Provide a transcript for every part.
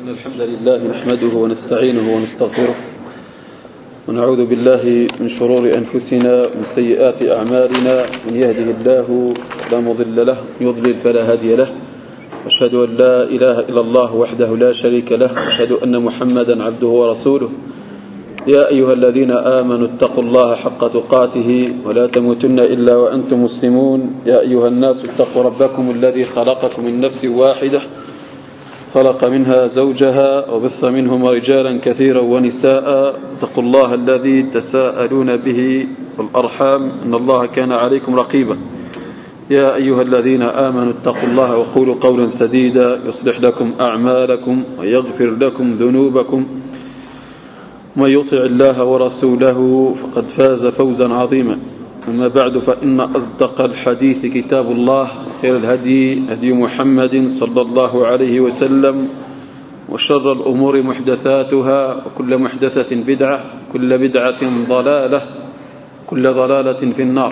إن الحمد لله نحمده ونستعينه ونستغفره ونعوذ بالله من شرور أنفسنا ومن سيئات أعمالنا. من يهده الله فلا مضل له، يضلل فلا هادي له. أشهد أن لا إله إلا الله وحده لا شريك له، أشهد أن محمدا عبده ورسوله. يا أيها الذين آمنوا اتقوا الله حق تقاته ولا تموتن إلا وأنتم مسلمون. يا أيها الناس اتقوا ربكم الذي خلقكم من نفس واحدة، خلق منها زوجها وبث منهما رجالا كثيرا ونساء. اتقوا الله الذي تساءلون به والأرحام إن الله كان عليكم رقيبا. يا أيها الذين آمنوا اتقوا الله وقولوا قولا سديدا يصلح لكم أعمالكم ويغفر لكم ذنوبكم. من يطع الله ورسوله فقد فاز فوزا عظيما. أما بعد، فإن أصدق الحديث كتاب الله، وخير الهدي هدي محمد صلى الله عليه وسلم، وشر الأمور محدثاتها، وكل محدثة بدعة، كل بدعة ضلالة، كل ضلالة في النار.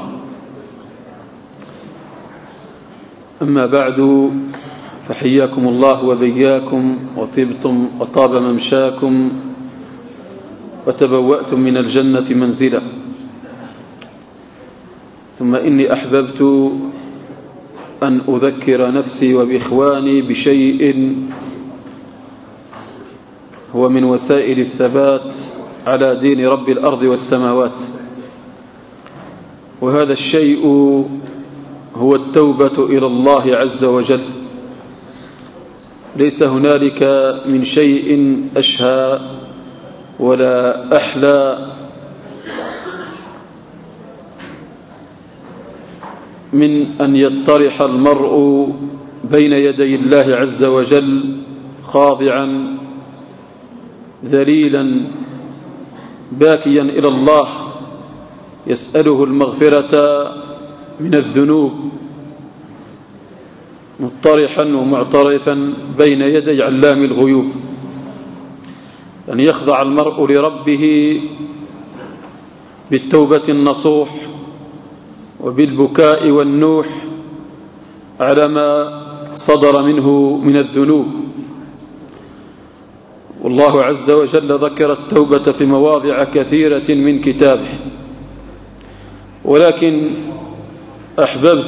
أما بعد، فحياكم الله وبياكم، وطبتم وطاب ممشاكم، وتبوأتم من الجنة منزلا. ثم إني أحببت أن أذكر نفسي وبإخواني بشيء هو من وسائل الثبات على دين رب الأرض والسماوات، وهذا الشيء هو التوبة إلى الله عز وجل. ليس هنالك من شيء أشهى ولا أحلى من أن يطرح المرء بين يدي الله عز وجل خاضعا ذليلا باكيا إلى الله، يسأله المغفرة من الذنوب، مطرحا ومعترفا بين يدي علام الغيوب. أن يخضع المرء لربه بالتوبة النصوح وبالبكاء والنوح على ما صدر منه من الذنوب. والله عز وجل ذكر التوبة في مواضع كثيرة من كتابه، ولكن أحببت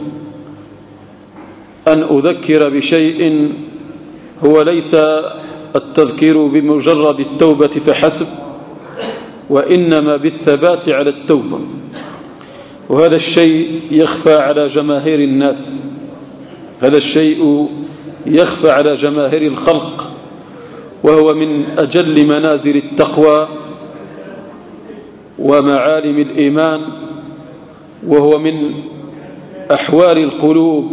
أن أذكر بشيء هو ليس التذكير بمجرد التوبة فحسب، وإنما بالثبات على التوبة. وهذا الشيء يخفى على جماهير الناس، هذا الشيء يخفى على جماهير الخلق، وهو من أجل منازل التقوى ومعالم الإيمان، وهو من أحوال القلوب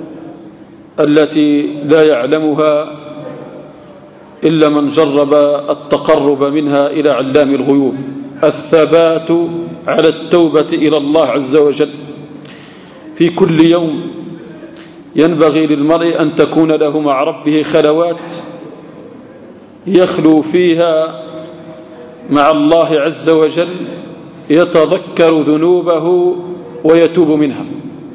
التي لا يعلمها إلا من جرب التقرب منها إلى علام الغيوب. الثبات على التوبة إلى الله عز وجل في كل يوم. ينبغي للمرء أن تكون له مع ربه خلوات يخلو فيها مع الله عز وجل، يتذكر ذنوبه ويتوب منها،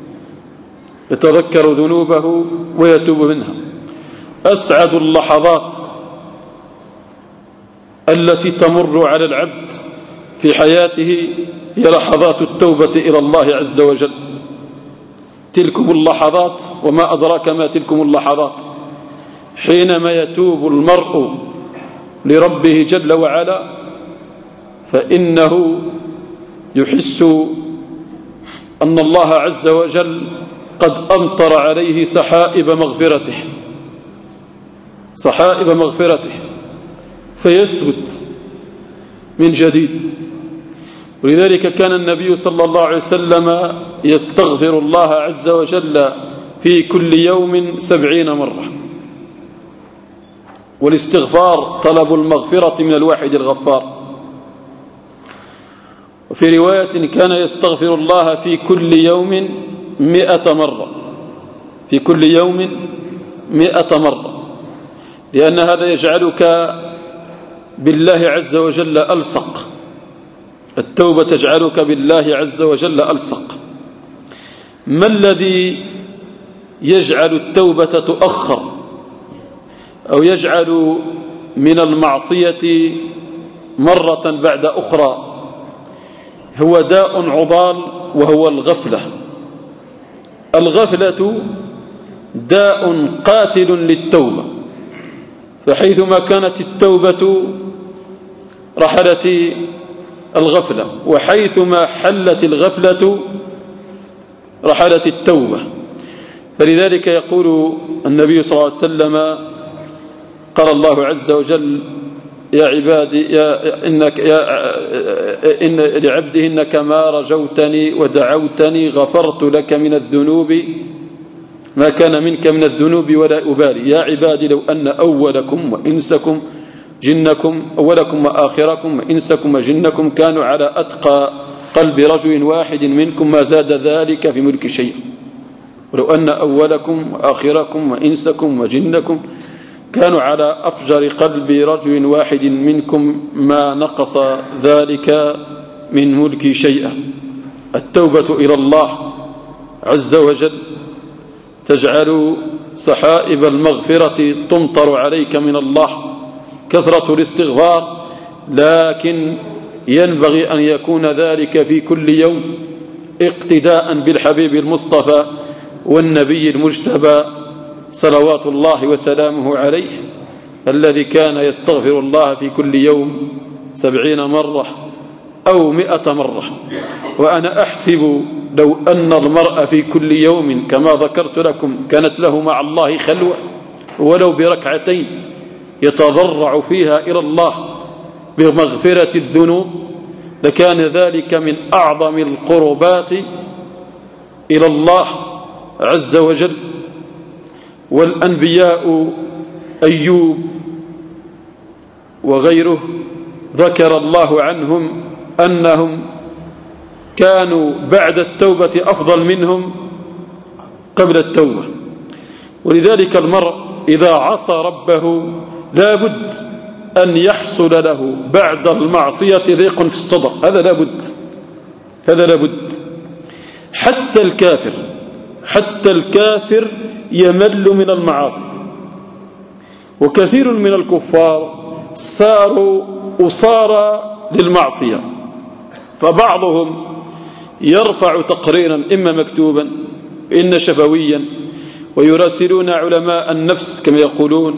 يتذكر ذنوبه ويتوب منها. أسعد اللحظات التي تمر على العبد في حياته هي لحظات التوبة إلى الله عز وجل. تلكم اللحظات، وما أدراك ما تلكم اللحظات، حينما يتوب المرء لربه جل وعلا، فإنه يحس أن الله عز وجل قد أمطر عليه سحائب مغفرته، سحائب مغفرته، فيثبت من جديد. ولذلك كان النبي صلى الله عليه وسلم يستغفر الله عز وجل في كل يوم 70 مرة. والاستغفار طلب المغفرة من الواحد الغفار. وفي رواية كان يستغفر الله في كل يوم 100 مرة، في كل يوم 100 مرة، لأن هذا يجعلك بالله عز وجل ألصق. التوبة تجعلك بالله عز وجل ألصق. ما الذي يجعل التوبة تؤخر أو يجعل من المعصية مرة بعد أخرى هو داء عضال، وهو الغفلة. الغفلة داء قاتل للتوبة، فحيثما كانت التوبة رحلت الغفلة، وحيثما حلت الغفلة رحلت التوبة. فلذلك يقول النبي صلى الله عليه وسلم: قال الله عز وجل: يا عبادي إن لعبده إنك ما رجوتني ودعوتني غفرت لك من الذنوب ما كان منك من الذنوب ولا أبالي. يا عبادي لو أن أولكم وإنسكم جنكم أولكم وآخركم وإنسكم وجنكم كانوا على أتقى قلب رجل واحد منكم ما زاد ذلك في ملك شيء. ولو أن أولكم وآخركم وإنسكم وجنكم كانوا على أفجر قلب رجل واحد منكم ما نقص ذلك من ملك شيئا. التوبة إلى الله عز وجل تجعل سحائب المغفرة تمطر عليك من الله، كثرة الاستغفار، لكن ينبغي أن يكون ذلك في كل يوم اقتداء بالحبيب المصطفى والنبي المجتبى صلوات الله وسلامه عليه، الذي كان يستغفر الله في كل يوم 70 مرة أو 100 مرة. وأنا أحسب لو أن المرء في كل يوم كما ذكرت لكم كانت له مع الله خلوة ولو بركعتين يتضرع فيها إلى الله بمغفرة الذنوب لكان ذلك من أعظم القربات إلى الله عز وجل. والأنبياء أيوب وغيره ذكر الله عنهم أنهم كانوا بعد التوبة أفضل منهم قبل التوبة. ولذلك المرء إذا عصى ربه لا بد أن يحصل له بعد المعصية ضيق في الصدر، هذا لا بد. حتى الكافر يمل من المعاصي، وكثير من الكفار صاروا أصارى للمعصية، فبعضهم يرفع تقريرا إما مكتوبا إن شفويا ويراسلون علماء النفس كما يقولون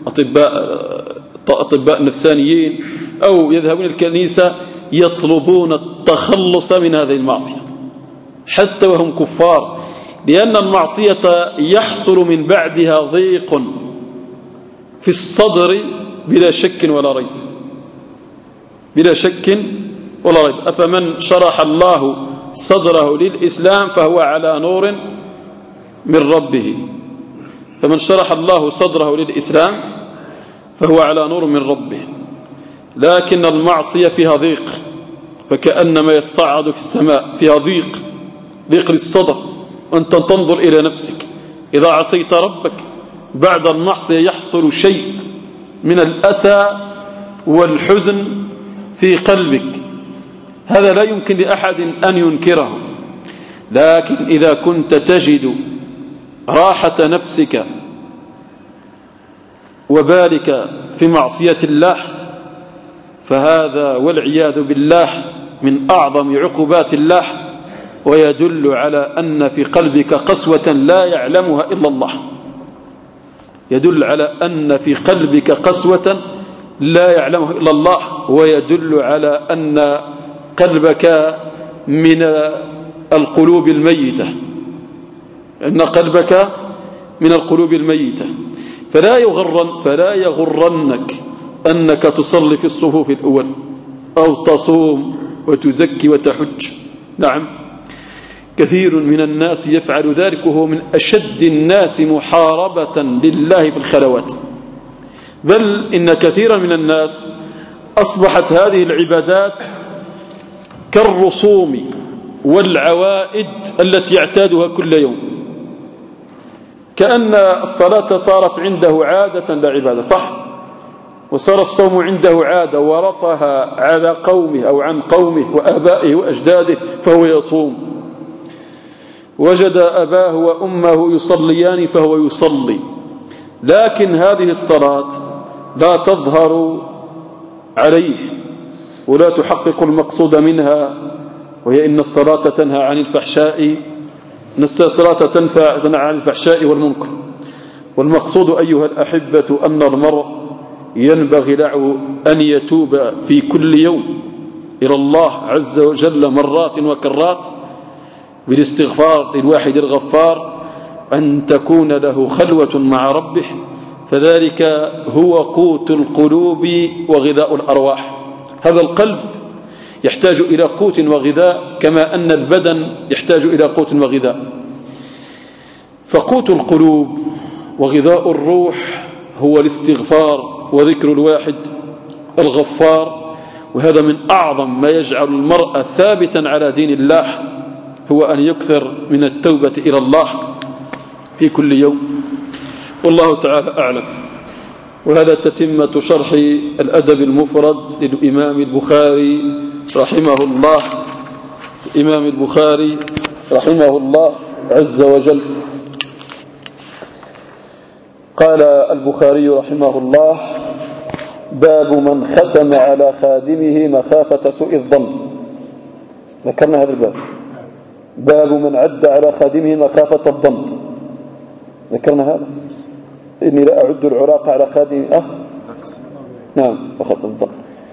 أطباء نفسانيين، أو يذهبون الكنيسة يطلبون التخلص من هذه المعصية حتى وهم كفار، لأن المعصية يحصل من بعدها ضيق في الصدر بلا شك ولا ريب. أفمن شرح الله صدره للإسلام فهو على نور من ربه. فمن شرح الله صدره للإسلام فهو على نور من ربه، لكن المعصية فيها ضيق، فكأنما يصعد في السماء، فيها ضيق للصدر. وأنت تنظر إلى نفسك إذا عصيت ربك بعد المعصية يحصل شيء من الأسى والحزن في قلبك، هذا لا يمكن لأحد أن ينكره. لكن إذا كنت تجد راحة نفسك وبالك في معصية الله فهذا والعياذ بالله من أعظم عقوبات الله، ويدل على أن في قلبك قسوة لا يعلمها إلا الله. يدل على أن في قلبك قسوة لا يعلمها إلا الله، ويدل على أن قلبك من القلوب الميتة، أن قلبك من القلوب الميتة. فلا يغرنك أنك تصلي في الصفوف الأول أو تصوم وتزكي وتحج. نعم، كثير من الناس يفعل ذلك، وهو من أشد الناس محاربة لله في الخلوات. بل إن كثيرا من الناس أصبحت هذه العبادات كالرسوم والعوائد التي يعتادها كل يوم، كأن الصلاة صارت عنده عادة لا عبادة، صح؟ وصار الصوم عنده عادة ورفها على قومه أو عن قومه وآبائه وأجداده فهو يصوم. وجد أباه وأمه يصليان فهو يصلي. لكن هذه الصلاة لا تظهر عليه ولا تحقق المقصود منها، وهي إن الصلاة تنهى عن الفحشاء، إن الصلاة تنهى عن الفحشاء والمنكر. والمقصود أيها الأحبة أن المرء ينبغي له أن يتوب في كل يوم إلى الله عز وجل مرات وكرات بالاستغفار للواحد الغفار، أن تكون له خلوة مع ربه، فذلك هو قوت القلوب وغذاء الأرواح. هذا القلب يحتاج إلى قوت وغذاء كما أن البدن يحتاج إلى قوت وغذاء. فقوت القلوب وغذاء الروح هو الاستغفار وذكر الواحد الغفار. وهذا من أعظم ما يجعل المرء ثابتا على دين الله، هو أن يكثر من التوبة إلى الله في كل يوم. والله تعالى أعلم. وهذا تتمة شرح الأدب المفرد للإمام البخاري رحمه الله، الإمام البخاري رحمه الله عز وجل. قال البخاري رحمه الله: باب من ختم على خادمه مخافة سوء الظن. ذكرنا هذا الباب، باب من عد على خادمه مخافة الظن، ذكرنا هذا. إني لا أعد العراق على خادمي نعم مخافة الظن،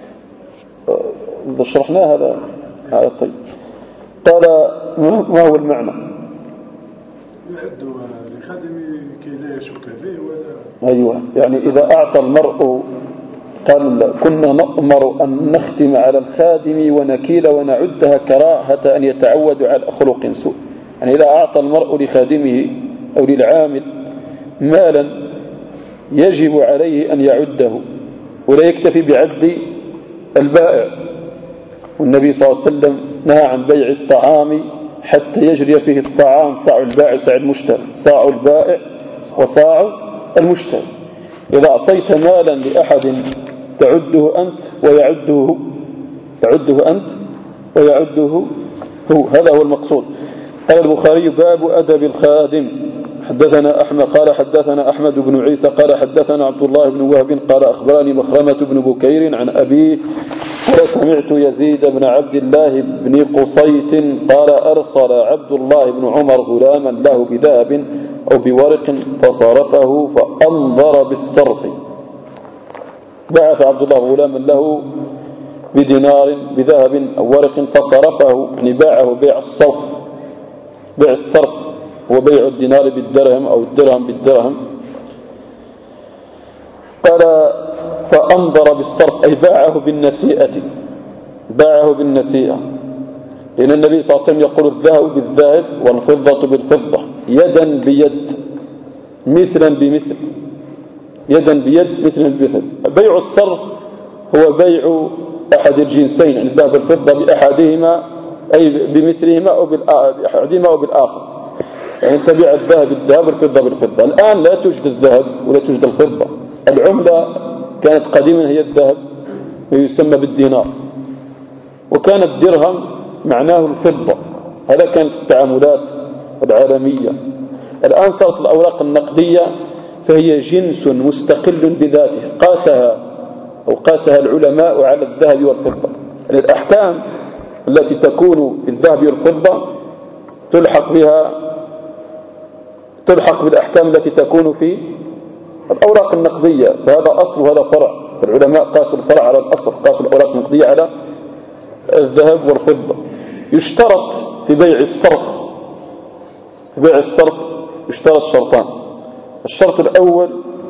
شرحنا هذا. طيب، قال ما هو المعنى؟ يعد لخادمي كي لا يشك فيه ولا. أيوة، يعني إذا أعطى المرء، قال كنا نأمر أن نختم على الخادم ونكيل ونعدها كراهة أن يتعود على خلق سوء. يعني إذا أعطى المرء لخادمه أو للعامل مالا يجب عليه أن يعده ولا يكتفي بعد البائع. والنبي صلى الله عليه وسلم نهى عن بيع الطعام حتى يجري فيه الصاعان، صاع البائع وصاع المشتري، صاع البائع وصاع المشتري. إذا أعطيت مالا لأحد تعده أنت ويعده هو، تعده أنت ويعده هو، هذا هو المقصود. قال البخاري: باب أدب الخادم. حدثنا أحمد قال حدثنا أحمد بن عيسى قال حدثنا عبد الله بن وهب قال أخبرني مخرمة بن بكير عن أبيه قال: سمعت يزيد بن عبد الله بن قصيت قال: أرسل عبد الله بن عمر غلاما له بذهب أو بورق فصرفه فأنظر بالصرف. بعث عبد الله غلاما له بدينار بذهب أو ورق فصرفه، يعني باعه بيع الصرف. بيع الصرف هو بيع الدينار بالدرهم أو الدرهم بالدرهم. قال: فأنظر بالصرف أي باعه بالنسيئة، باعه بالنسيئة، لأن النبي صلى الله عليه وسلم يقول: الذهب بالذهب والفضة بالفضة يدا بيد مثلا بمثل، يدا بيد مثلا بمثل. بيع الصرف هو بيع أحد الجنسين، يعني الذهب والفضة بأحدهما أي بمثلهما أو بأحدهما أو بالآخر، يعني تبيع الذهب بالذهب والفضة بالفضة. الآن لا توجد الذهب ولا توجد الفضة، العملة كانت قديما هي الذهب ويسمى بالدينار، وكان الدرهم معناه الفضة. هذا كانت التعاملات العالمية. الآن صارت الأوراق النقدية فهي جنس مستقل بذاته، قاسها العلماء على الذهب والفضة. يعني الأحكام التي تكون في الذهب والفضة تلحق بالأحكام التي تكون في الأوراق النقدية، فهذا أصل وهذا فرع. فالعلماء قاسوا الفرع على الأصل، قاسوا الأوراق النقدية على الذهب والفضة. يشترط في بيع الصرف يشترط شرطان. الشرط الأول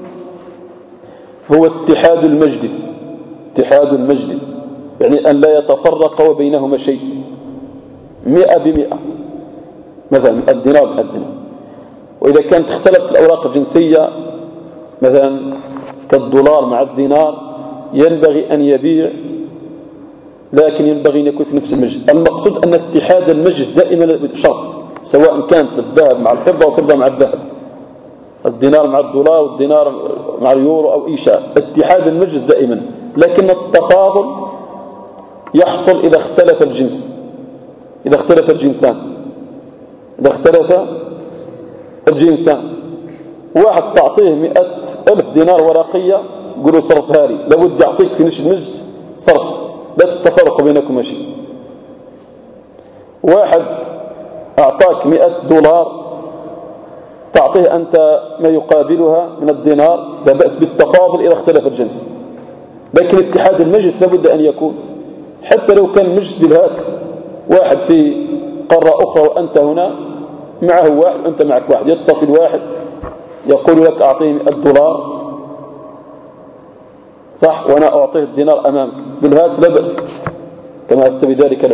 هو اتحاد المجلس، يعني أن لا يتفرق وبينهما شيء، 100%، مثلا الدينار بالدينار. وإذا كانت اختلفت الأوراق الجنسية مثلا كالدولار مع الدينار ينبغي أن يبيع، لكن ينبغي أن يكون في نفس المجلس. المقصود أن اتحاد المجلس دائما شرط، سواء كانت الذهب مع الفضة والفضة مع الذهب، الدينار مع الدولار والدينار مع اليورو أو أي شيء، اتحاد المجلس دائما. لكن التفاضل يحصل إذا اختلف الجنس، إذا اختلف الجنسان. واحد تعطيه 100,000 دينار ورقية قولوا صرفها لي، لابد يعطيك في نفس المجلس صرف، لا تتفرق بينكم شيء. واحد أعطاك $100 تعطيه أنت ما يقابلها من الدينار، لا بأس بالتفاضل إذا اختلف الجنس، لكن اتحاد المجلس لابد أن يكون، حتى لو كان المجلس بالهاتف، واحد في قارة أخرى وأنت هنا، معه واحد وأنت معك واحد، يتصل واحد يقول لك أعطيني $100 صح، وأنا أعطيه الدينار أمامك بالهاتف لا بأس، كما أفتى بذلك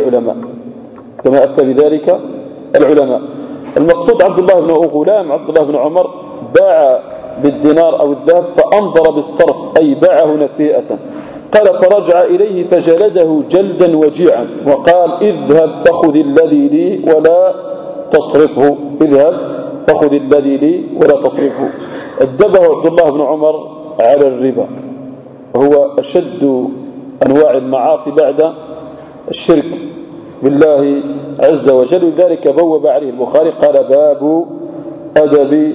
العلماء. المقصود عبد الله بن غلام عبد الله بن عمر باع بالدينار أو الذهب فأنظر بالصرف، أي باعه نسيئة. قال فرجع إليه فجلده جلدا وجيعا وقال اذهب فخذ الذي لي ولا تصرفه، أدبه عبد الله بن عمر على الربا، وهو أشد أنواع المعاصي بعد الشرك بالله عز وجل. لذلك بوب عليه البخاري قال باب أدب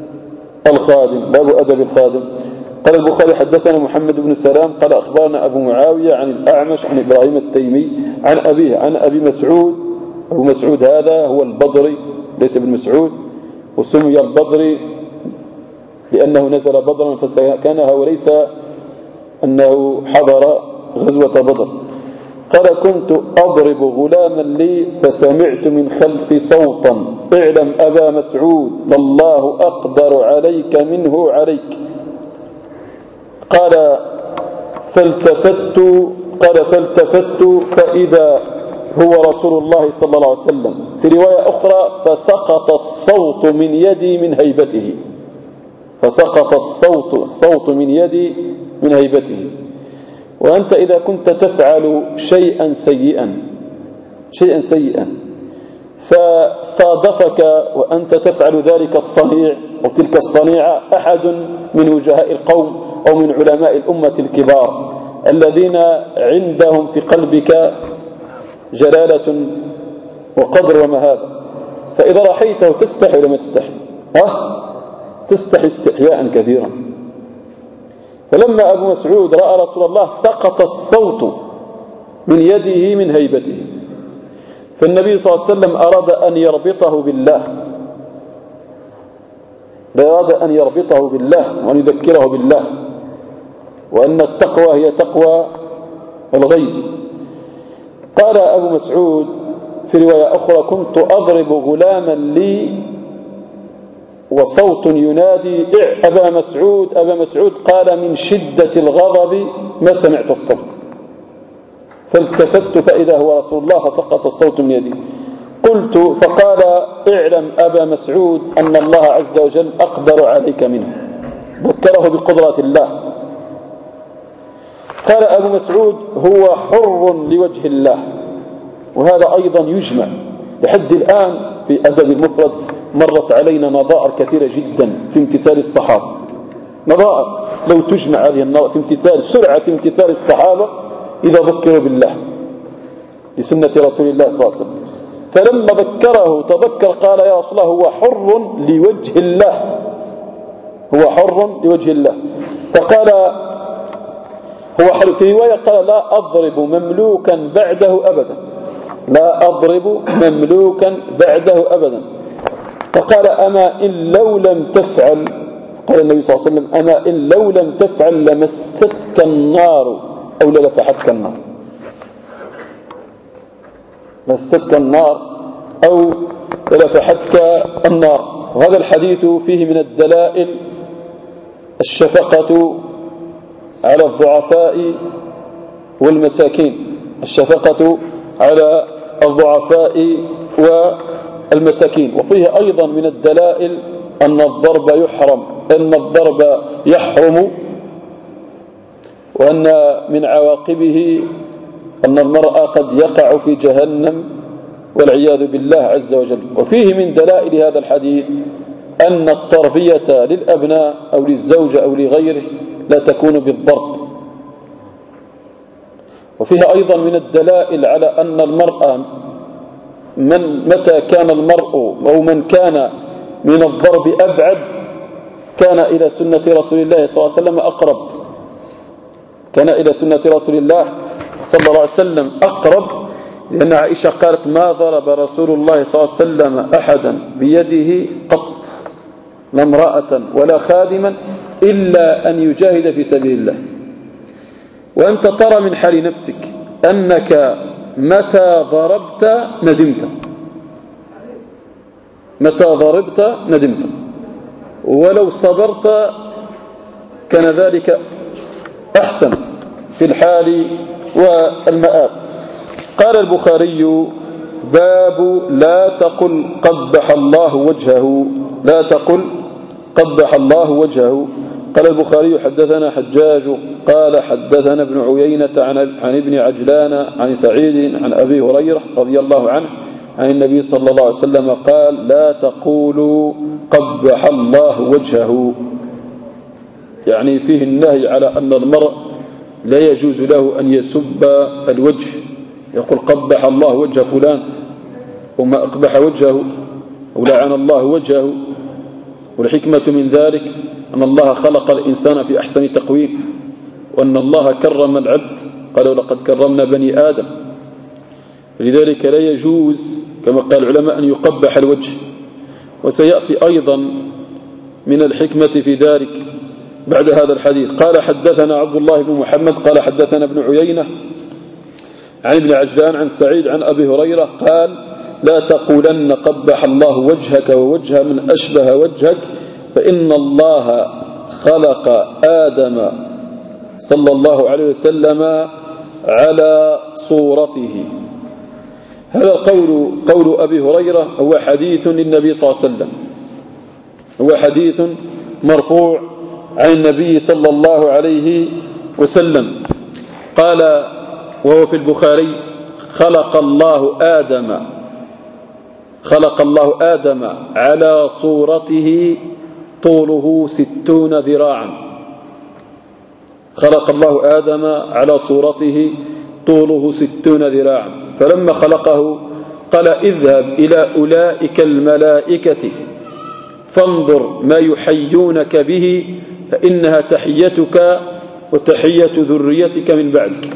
الخادم. قال البخاري حدثنا محمد بن سلام قال أخبرنا أبو معاوية عن الأعمش عن إبراهيم التيمي عن أبيه عن أبي مسعود. أبو مسعود هذا هو البدري ليس ابن مسعود، وسمي البدري لأنه نزل بدرا فسكنها وليس أنه حضر غزوة بدر. قال كنت أضرب غلاما لي فسمعت من خلفي صوتا اعلم أبا مسعود والله أقدر عليك منه عليك. قال فالتفت فإذا هو رسول الله صلى الله عليه وسلم. في رواية أخرى فسقط الصوت من يدي من هيبته. وأنت إذا كنت تفعل شيئا سيئا فصادفك وأنت تفعل ذلك الصنيع أو تلك الصنيعة أحد من وجهاء القوم أو من علماء الأمة الكبار الذين عندهم في قلبك جلالة وقدر ومهابة، فإذا رأيته تستحي ولا ما تستحي؟ تستحي استحياء كثيرا. فلما أبو مسعود رأى رسول الله سقط الصوت من يده من هيبته، فالنبي صلى الله عليه وسلم أراد أن يربطه بالله وأن يذكره بالله، وأن التقوى هي تقوى الغيب. قال أبو مسعود في رواية أخرى كنت أضرب غلاما لي وصوت ينادي أبا مسعود قال من شدة الغضب ما سمعت الصوت، فالتفت فإذا هو رسول الله فسقط الصوت من يدي. قلت فقال اعلم أبا مسعود أن الله عز وجل أقدر عليك منه، ذكره بقدرة الله. قال أبو مسعود هو حر لوجه الله، وهذا أيضا يجمع لحد الآن في أدب المفرد. مرت علينا نظائر كثيرة جدا في امتثال الصحابة، نظائر لو تجمع هذه النظائر في سرعة امتثال الصحابة إذا ذكروا بالله لسنة رسول الله صلى الله عليه وسلم. فلما ذكره تذكر قال يا رسول الله هو حر لوجه الله، فقال هو حر. في رواية قال لا أضرب مملوكا بعده أبدا. فقال أما إن لو لم تفعل، قال النبي صلى الله عليه وسلم أما إن لو لم تفعل لمستك النار أو للفحتك النار، مستك النار أو للفحتك النار. وهذا الحديث فيه من الدلائل الشفقة على الضعفاء والمساكين، وفيه أيضا من الدلائل أن الضرب يحرم، وأن من عواقبه أن المرأة قد يقع في جهنم والعياذ بالله عز وجل. وفيه من دلائل هذا الحديث أن التربية للأبناء أو للزوج أو لغيره لا تكون بالضرب. وفيه أيضا من الدلائل على أن المرأة متى كان المرء أو من كان من الضرب أبعد كان إلى سنة رسول الله صلى الله عليه وسلم أقرب، كان إلى سنة رسول الله صلى الله عليه وسلم أقرب، لأن عائشة قالت ما ضرب رسول الله صلى الله عليه وسلم أحدا بيده قط، لا امرأة ولا خادما، إلا أن يجاهد في سبيل الله. وأنت ترى من حال نفسك أنك متى ضربت ندمت، متى ضربت ندمت، ولو صبرت كان ذلك أحسن في الحال والمآب. قال البخاري: باب لا تقل قبح الله وجهه، لا تقل قبح الله وجهه. قال البخاري: حدثنا حجاج قال حدثنا ابن عيينة عن ابن عجلان عن سعيد عن أبي هريرة رضي الله عنه عن النبي صلى الله عليه وسلم قال: لا تقولوا قبح الله وجهه، يعني فيه النهي على أن المرء لا يجوز له أن يسب الوجه، يقول قبح الله وجه فلان وما أقبح وجهه ولعن الله وجهه. والحكمة من ذلك أن الله خلق الإنسان في أحسن تقويم، وأن الله كرم العبد، قال: ولقد كرمنا بني آدم. لذلك لا يجوز كما قال العلماء أن يقبح الوجه. وسيأتي أيضا من الحكمة في ذلك بعد هذا الحديث. قال: حدثنا عبد الله بن محمد قال حدثنا ابن عيينة عن ابن عجلان عن سعيد عن أبي هريرة قال: لا تقولن قبح الله وجهك ووجه من أشبه وجهك، فإن الله خلق آدم صلى الله عليه وسلم على صورته. هذا قول أبي هريرة هو حديث للنبي صلى الله عليه وسلم، هو حديث مرفوع عن النبي صلى الله عليه وسلم. قال وهو في البخاري: خلق الله آدم على صورته طوله 60 ذراعا. خلق الله آدم على صورته طوله 60 ذراعا، فلما خلقه قال: اذهب إلى أولئك الملائكة فانظر ما يحيونك به، فإنها تحيتك وتحية ذريتك من بعدك.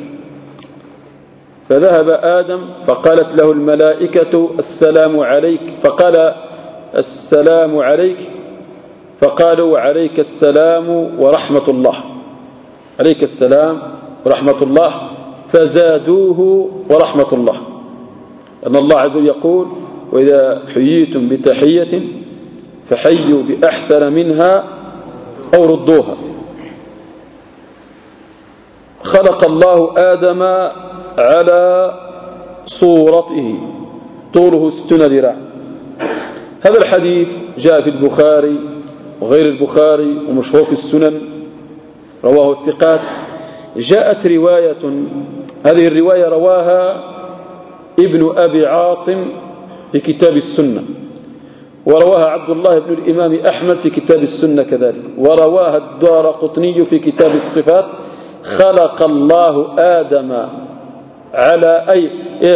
فذهب آدم فقالت له الملائكة: السلام عليك، فقال: السلام عليك، فقالوا: عليك السلام ورحمة الله، عليك السلام ورحمة الله، فزادوه ورحمة الله. أن الله عز وجل يقول: وإذا حييتم بتحية فحيوا بأحسن منها أو ردوها. خلق الله آدم على صورته طوله 60 ذراع. هذا الحديث جاء في البخاري وغير البخاري ومشهور في السنن، رواه الثقات. جاءت رواية، هذه الرواية رواها ابن أبي عاصم في كتاب السنة، ورواها عبد الله بن الإمام أحمد في كتاب السنة كذلك، ورواها الدارقطني في كتاب الصفات: خلق الله آدم على أي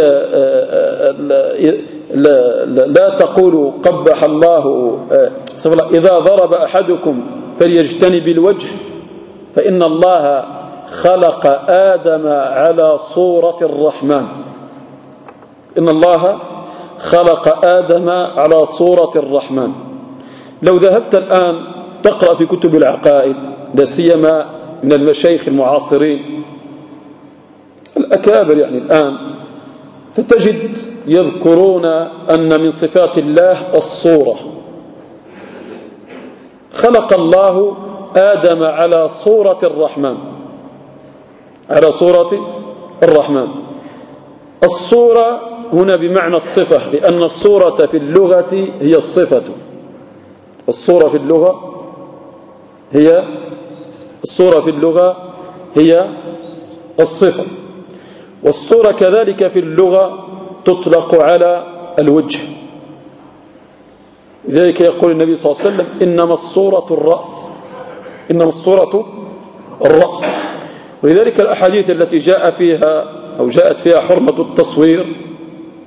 لا تقولوا قبح الله، إذا ضرب أحدكم فليجتنب الوجه، فإن الله خلق آدم على صورة الرحمن. إن الله خلق آدم على صورة الرحمن. لو ذهبت الآن تقرأ في كتب العقائد، لا سيما من المشايخ المعاصرين الأكابر يعني الآن، فتجد يذكرون أن من صفات الله الصورة. خلق الله آدم على صورة الرحمن، على صورة الرحمن. الصورة هنا بمعنى الصفة، لأن الصورة في اللغة هي الصفة. الصورة في اللغة هي الصورة في اللغة هي الصفة. والصورة كذلك في اللغة تطلق على الوجه. لذلك يقول النبي صلى الله عليه وسلم: إنما الصورة الرأس، إنما الصورة الرأس. ولذلك الأحاديث التي جاء فيها أو جاءت فيها حرمة التصوير،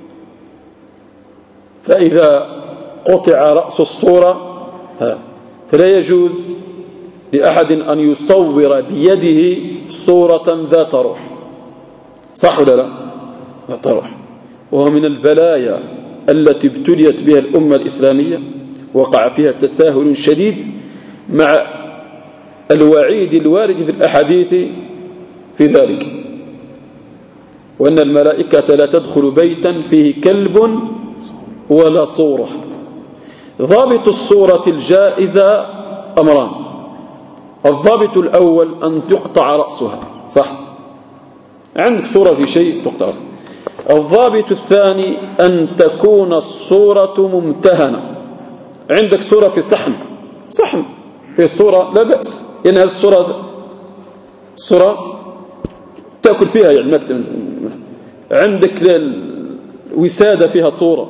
فإذا قطع رأس الصورة فلا يجوز لأحد أن يصور بيده صورة ذات روح، صح ولا لا؟ ذات روح، وهو من البلايا التي ابتليت بها الأمة الإسلامية، وقع فيها تساهل شديد مع الوعيد الوارد في الأحاديث في ذلك، وأن الملائكة لا تدخل بيتا فيه كلب ولا صورة. ضابط الصورة الجائزة أمران: الضابط الأول أن تقطع رأسها، صح؟ عندك صورة في شيء تقطع رأسها. الضابط الثاني أن تكون الصورة ممتهنة. عندك صورة في صحن في الصورة لا بأس، لأن هذه الصورة تأكل فيها، يعني مكتب. عندك وسادة فيها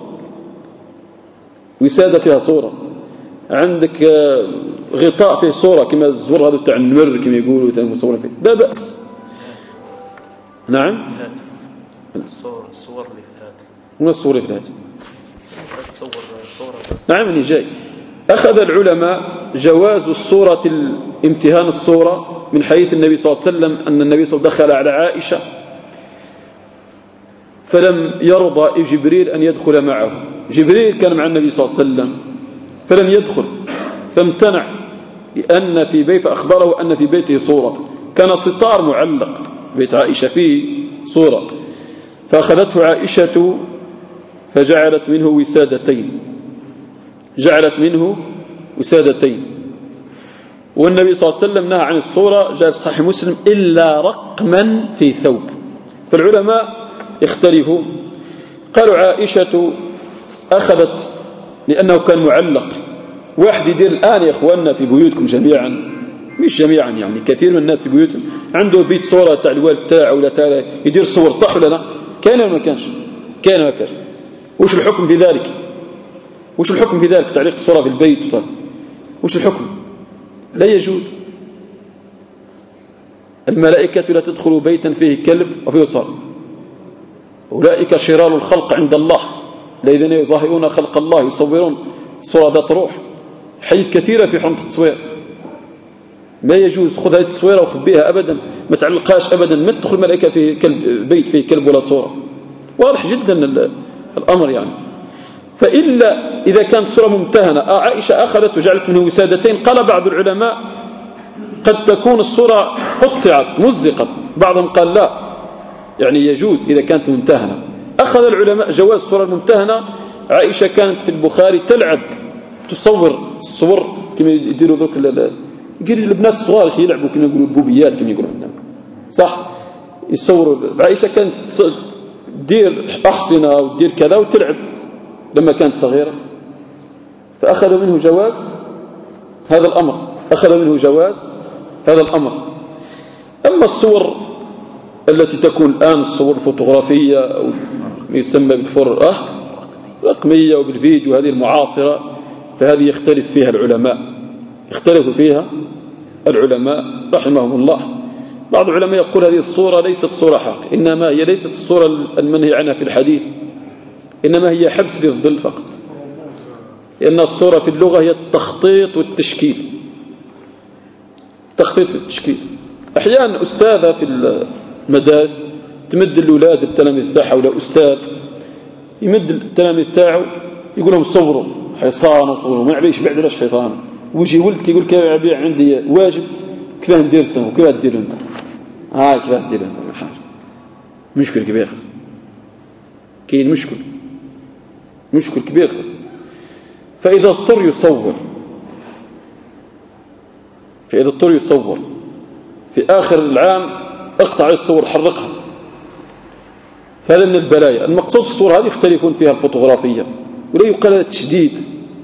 صورة، عندك غطاء فيه صورة كما الزور هذا بتاع النمر كما يقولوا صورة فيه، لا بأس. نعم، الصور اللي في الهاتف، من الصور في الهاتف، نعم. اللي جاي أخذ العلماء جواز الصورة، امتهان الصورة، من حديث النبي صلى الله عليه وسلم أن النبي صلى الله عليه وسلم دخل على عائشة فلم يرضى جبريل أن يدخل معه. جبريل كان مع النبي صلى الله عليه وسلم فلم يدخل، فامتنع، لأن في بيت، فأخبره أن في بيته صورة، كان ستار معلق بيت عائشة فيه صورة، فأخذته عائشة فجعلت منه وسادتين، والنبي صلى الله عليه وسلم نهى عن الصورة، جاء في صحيح مسلم، إلا رقما في ثوب. فالعلماء اختلفوا، قالوا عائشة أخذت لأنه كان معلق. واحد يدير الآن يا إخواننا في بيوتكم جميعا، مش جميعا يعني كثير من الناس في بيوتهم عنده بيت صورة تاع الوالد تاعه ولا تاع، يدير صور، صح ولا لا؟ كان ولا ما كانش؟ كان ما كانش. وش الحكم في ذلك؟ تعليق الصورة في البيت، وش الحكم؟ لا يجوز. الملائكة لا تدخل بيتا فيه كلب وفيه صور، أولئك شرار الخلق عند الله، الذين يظاهرون خلق الله يصورون صورة ذات روح. حديث كثيرة في حرمة التصوير، ما يجوز. خذ هذه التصويرة وخبيها أبدا، ما تعلقهاش أبدا، ما تدخل ملائكة في بيت فيه كلب ولا صورة، واضح جدا الأمر يعني. فإلا إذا كانت صورة ممتهنة، عائشة أخذت وجعلت منه وسادتين. قال بعض العلماء قد تكون الصورة قطعت مزقت، بعضهم قال لا، يعني يجوز إذا كانت ممتهنة. أخذ العلماء جواز الصورة الممتهنة. عائشة كانت في البخاري تلعب، تصور الصور كما يديروا ذوك البنات الصغار يلعبوا كما يقولوا البوبيات كما يقولوا عندنا، صح؟ يصوروا. عائشة كانت تدير أحصنة وتدير كذا وتلعب لما كانت صغيرة، فأخذ منه جواز هذا الأمر. أما الصور التي تكون الآن الصور الفوتوغرافية أو يسمى بالصور رقمية وبالفيديو، هذه المعاصرة، فهذه يختلفوا فيها العلماء رحمهم الله. بعض العلماء يقول هذه الصورة ليست صورة حق، إنما هي ليست الصورة المنهي عنها في الحديث، إنما هي حبس للظل فقط، لأن الصورة في اللغة هي التخطيط والتشكيل. أحيانا أستاذة في المدارس تمد الأولاد التلاميذ تاعها، ولا أستاذ يمد التلاميذ تاعه يقول لهم صوروا حصان وصوروا، ما يعبيش بعد لاش حصان، ويجي ولد كيقول كيف يعبي عندي واجب، كيف ندير سنة وكيف تدير انت، كيف تدير انت حاجة مشكل كبير خاص، كاين مشكل كبير خاص. فإذا اضطر يصور في آخر العام اقطع الصور حرقها، فهذا من البلايا. المقصود الصورة هذه يختلفون فيها الفوتوغرافية، ولا يقال هذا تشديد.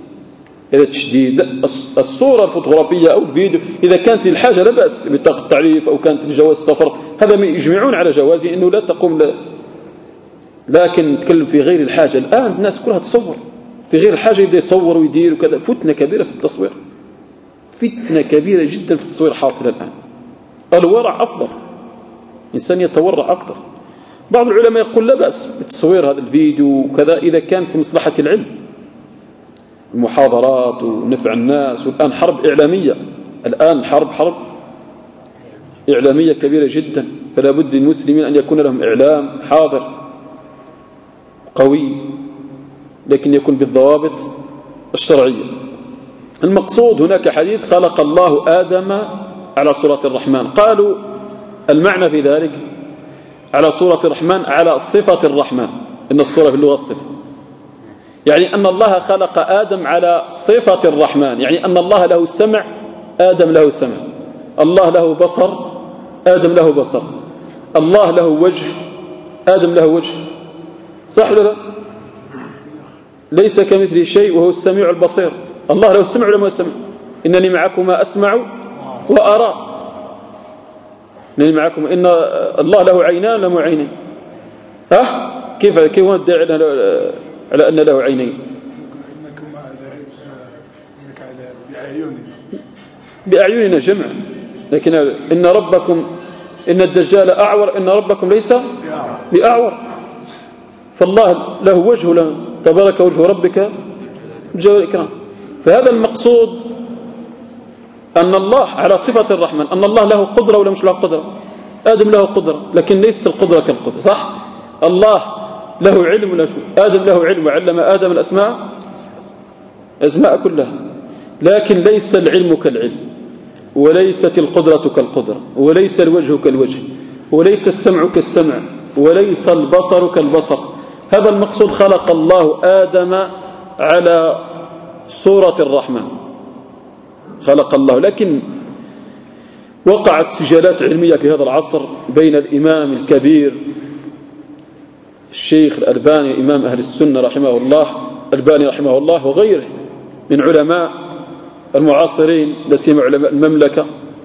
لا، الصورة الفوتوغرافية أو الفيديو إذا كانت للحاجة لا بأس، بطاقة التعريف أو كانت لجواز السفر، هذا يجمعون على جوازه، إنه لا تقوم لكن نتكلم في غير الحاجة. الآن الناس كلها تصور في غير الحاجة، يبدأ يصور ويدير وكذا. فتنة كبيرة في التصوير، فتنة كبيرة جدا في التصوير حاصلة الآن. الورع أفضل، إنسان يتورع أكثر. بعض العلماء يقول لا بأس بتصوير هذا الفيديو وكذا إذا كان في مصلحة العلم، المحاضرات ونفع الناس، والآن حرب إعلامية، الآن حرب إعلامية كبيرة جدا، فلا بد للمسلمين أن يكون لهم إعلام حاضر قوي، لكن يكون بالضوابط الشرعية. المقصود هناك حديث خلق الله آدم على صورة الرحمن، قالوا المعنى في ذلك على صورة الرحمن على صفة الرحمن، إن الصورة في اللغة الصفة، يعني أن الله خلق آدم على صفة الرحمن، يعني أن الله له سمع آدم له سمع، الله له بصر آدم له بصر، الله له وجه آدم له وجه، صح ولا لا؟ ليس كمثله شيء وهو السميع البصير. الله له السمع ولا ما السمع؟ إنني معكما أسمع وأرى، إنني معكم، إن الله له عينان له عينين، كيف هو الداعي على أن له عينين؟ بأعيننا جمع، لكن إن ربكم إن الدجال أعور إن ربكم ليس بأعور، فالله له وجه، له تبارك وجه ربك جل الإكرام. فهذا المقصود أن الله على صفة الرحمن، أن الله له قدرة ولا مش له قدرة؟ آدم له قدرة لكن ليست القدرة كالقدرة، صح؟ الله له علم ولا شو؟ آدم له علم وعلم آدم الأسماء كلها، لكن ليس العلم كالعلم، وليست القدرة كالقدرة، وليس الوجه كالوجه، وليس السمع كالسمع، وليس البصر كالبصر. هذا المقصود، خلق الله آدم على صورة الرحمن، خلق الله. لكن وقعت سجالات علمية في هذا العصر بين الإمام الكبير الشيخ الألباني إمام أهل السنة رحمه الله الألباني رحمه الله وغيره من علماء المعاصرين، لا سيما علماء المملكة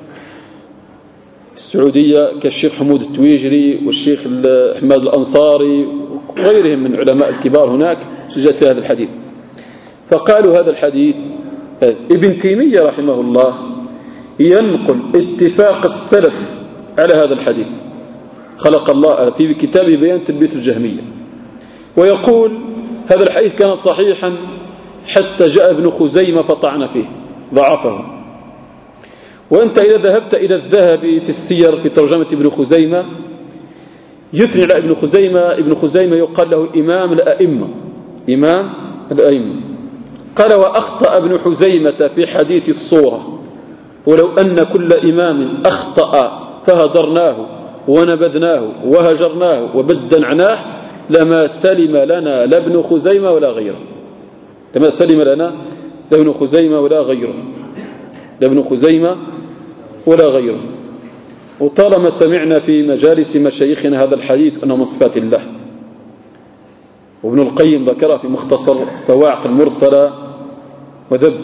السعودية كالشيخ حمود التويجري والشيخ أحمد الأنصاري وغيرهم من علماء الكبار هناك، سجلت في هذا الحديث. فقالوا هذا الحديث ابن تيمية رحمه الله ينقل اتفاق السلف على هذا الحديث، خلق الله في كتابه بيان تلبيس الجهمية، ويقول هذا الحديث كان صحيحا حتى جاء ابن خزيمة فطعن فيه ضعفه. وأنت إذا ذهبت إلى الذهبي في السير في ترجمة ابن خزيمة يثني على ابن خزيمة، ابن خزيمة يقال له إمام الأئمة، إمام الأئمة. قال وأخطأ ابن خزيمة في حديث الصورة، ولو أن كل إمام أخطأ فهدرناه ونبذناه وهجرناه وبدنعناه لما سلم لنا لا ابن خزيمة ولا غيره، لما سلم لنا لا ابن خزيمة ولا غيره، لا ابن خزيمة ولا غيره. وطالما سمعنا في مجالس مشايخنا هذا الحديث أنه من صفات الله، وابن القيم ذكره في مختصر الصواعق المرسلة وذب،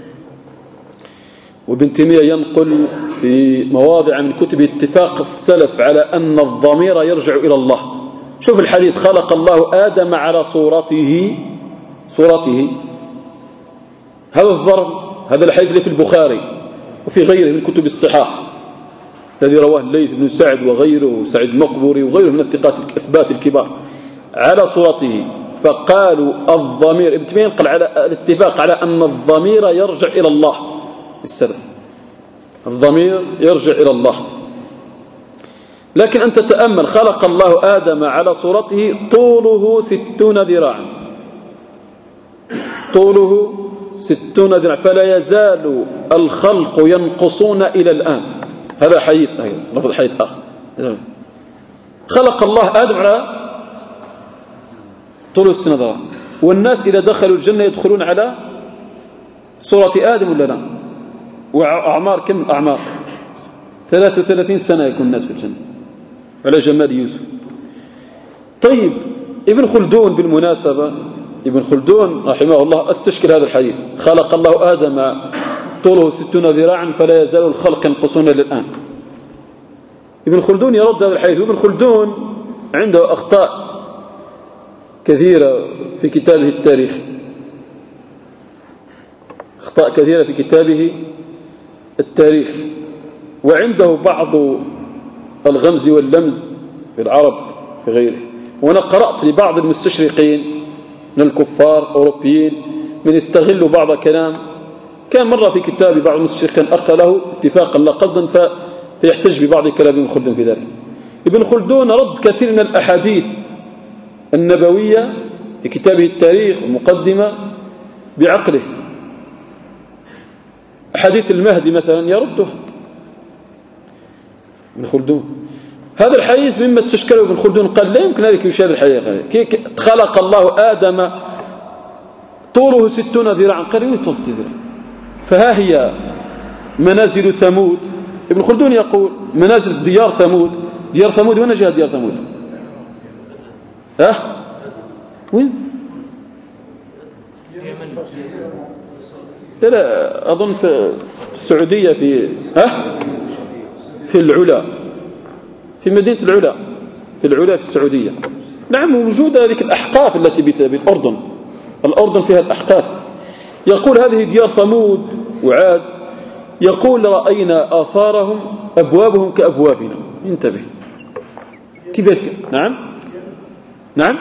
وابن تيمية ينقل في مواضع من كتب اتفاق السلف على أن الضمير يرجع إلى الله. شوف الحديث خلق الله آدم على صورته، هذا الضرب، هذا الحديث اللي في البخاري وفي غيره من كتب الصحاح الذي رواه الليث بن سعد وغيره سعيد المقبري وغيره من الثقات الأثبات الكبار على صورته. فقالوا الضمير، ابن تيمية ينقل على الاتفاق على أن الضمير يرجع إلى الله، السلف الضمير يرجع إلى الله. لكن أنت تأمل، خلق الله آدم على صورته طوله 60 ذراعا، طوله 60 ذراعا، فلا يزال الخلق ينقصون إلى الآن. هذا حديث أيضا، لفظ حديث آخر، خلق الله آدم على طول 60 ذراعا، والناس إذا دخلوا الجنة يدخلون على صورة آدم ولا لا؟ وأعمار كم أعمار؟ 33 سنة يكون الناس في الجنة على جمال يوسف. طيب ابن خلدون بالمناسبة، ابن خلدون رحمه الله استشكل هذا الحديث، خلق الله آدم طوله 60 ذراعا فلا يزال الخلق ينقصون إلى الآن. ابن خلدون يرد هذا الحديث، وابن خلدون عنده أخطاء كثيرة في كتابه التاريخ، أخطاء كثيرة في كتابه التاريخ، وعنده بعض الغمز واللمز في العرب في غيره. وأنا قرأت لبعض المستشرقين من الكفار أوروبيين من يستغل بعض كلام كان مرة في كتاب بعض المستشرقين أقله اتفاقا لا قصدا فيحتج ببعض كلام ابن خلدون في ذلك. ابن خلدون رد كثير من الأحاديث النبوية في كتابه التاريخ المقدمة بعقله. أحاديث المهدي مثلا يردها ابن خلدون. هذا الحديث مما استشكله ابن خلدون قال لا يمكن هذا يشاهد الحديث. خلق الله آدم طوله 60 ذراعا، قال لي توسط ذراع. فها هي منازل ثمود. ابن خلدون يقول منازل ديار ثمود. ديار ثمود وين جاء ديار ثمود؟ وين؟ لا أظن في السعودية في العلا، في مدينة العلا، في العلا في السعودية. نعم موجودة ذلك الأحقاف التي بالأردن. الأردن فيها الأحقاف. يقول هذه ديار ثمود وعاد، يقول رأينا آثارهم أبوابهم كأبوابنا. انتبه كيف ذلك؟ نعم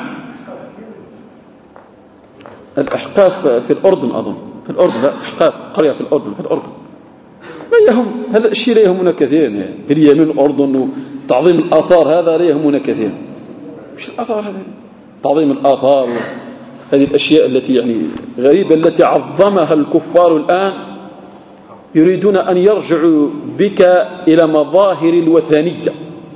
الأحقاف في الأردن أظن، في الأردن، لا أحقاف قرية في الأردن، ما يهم هذا الشيء لا يهمنا كثيرا يعني. في اليمن الأردن وتعظيم الآثار هذا لا يهمنا كثيرا. مش الآثار هذا تعظيم الآثار هذه الأشياء التي يعني غريبة التي عظمها الكفار الآن، يريدون أن يرجعوا بك إلى مظاهر الوثنية،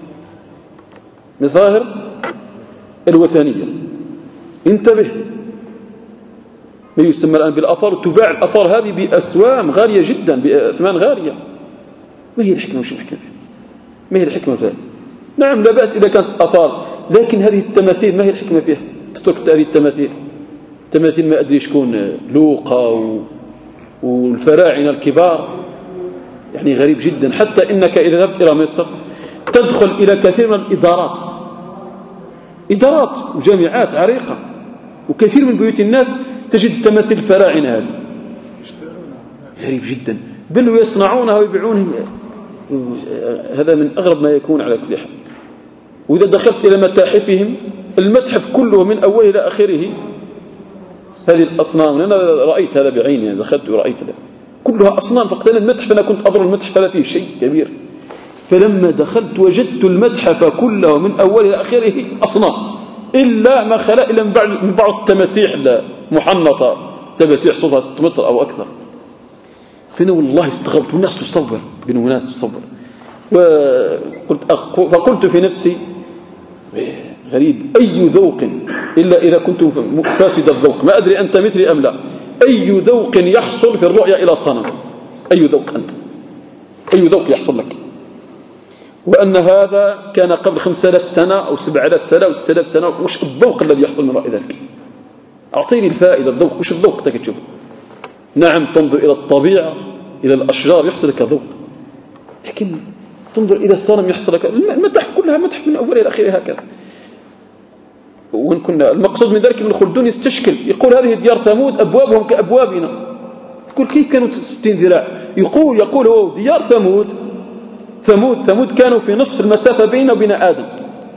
مظاهر الوثنية. انتبه ما يسمى الآن بالآثار، تباع الآثار هذه بأسوام غالية جدا، بأثمان غالية. ما هي الحكمة؟ وش الحكمة فيها؟ ما هي الحكمة فيها؟ نعم لا بأس إذا كانت آثار، لكن هذه التماثيل ما هي الحكمة فيها؟ تترك هذه التماثيل ما أدري شكون لوقا والفراعنة الكبار، يعني غريب جدا. حتى إنك إذا ذهبت إلى مصر تدخل إلى كثير من الإدارات، إدارات وجامعات عريقة، وكثير من بيوت الناس تجد تماثيل الفراعنة هذه، غريب جدا. بل ويصنعونها ويبيعونها. هذا من أغرب ما يكون على كل حال. وإذا دخلت إلى متاحفهم، المتحف كله من أوله إلى آخره هذه الأصنام. أنا رأيت هذا بعيني، دخلت ورأيت هذا كلها أصنام. فقط المتحف أنا كنت أضر المتحف هذا فيه شيء كبير، فلما دخلت وجدت المتحف كله من أوله إلى آخره أصنام، إلا ما خلا إلا من بعض التماسيح المحنطة، تماسيح صوفها 6 متر أو أكثر. فأنا والله استغربت، والناس تصور والناس تصور. فقلت في نفسي غريب، أي ذوق إلا إذا كنت فاسد الذوق، ما أدري أنت مثلي أم لا، أي ذوق يحصل في الرؤية إلى صنم؟ أي ذوق أنت؟ أي ذوق يحصل لك؟ وأن هذا كان قبل 5000 سنة أو 7000 سنة أو 6000 سنة. وش الذوق الذي يحصل من رأي ذلك؟ أعطيني الفائدة. الذوق وش الذوق تك تشوفه؟ نعم تنظر إلى الطبيعة إلى الأشجار يحصل لك ذوق، لكن تنظر إلى الصنم يحصل لك. المتحف كلها متحف من أوله إلى آخره هكذا. وإن كنا المقصود من ذلك ابن خلدون يستشكل، يقول هذه ديار ثمود أبوابهم كأبوابنا. يقول كيف كانوا 60 ذراع؟ يقول هو ديار ثمود كانوا في نصف المسافة بيننا وبين آدم.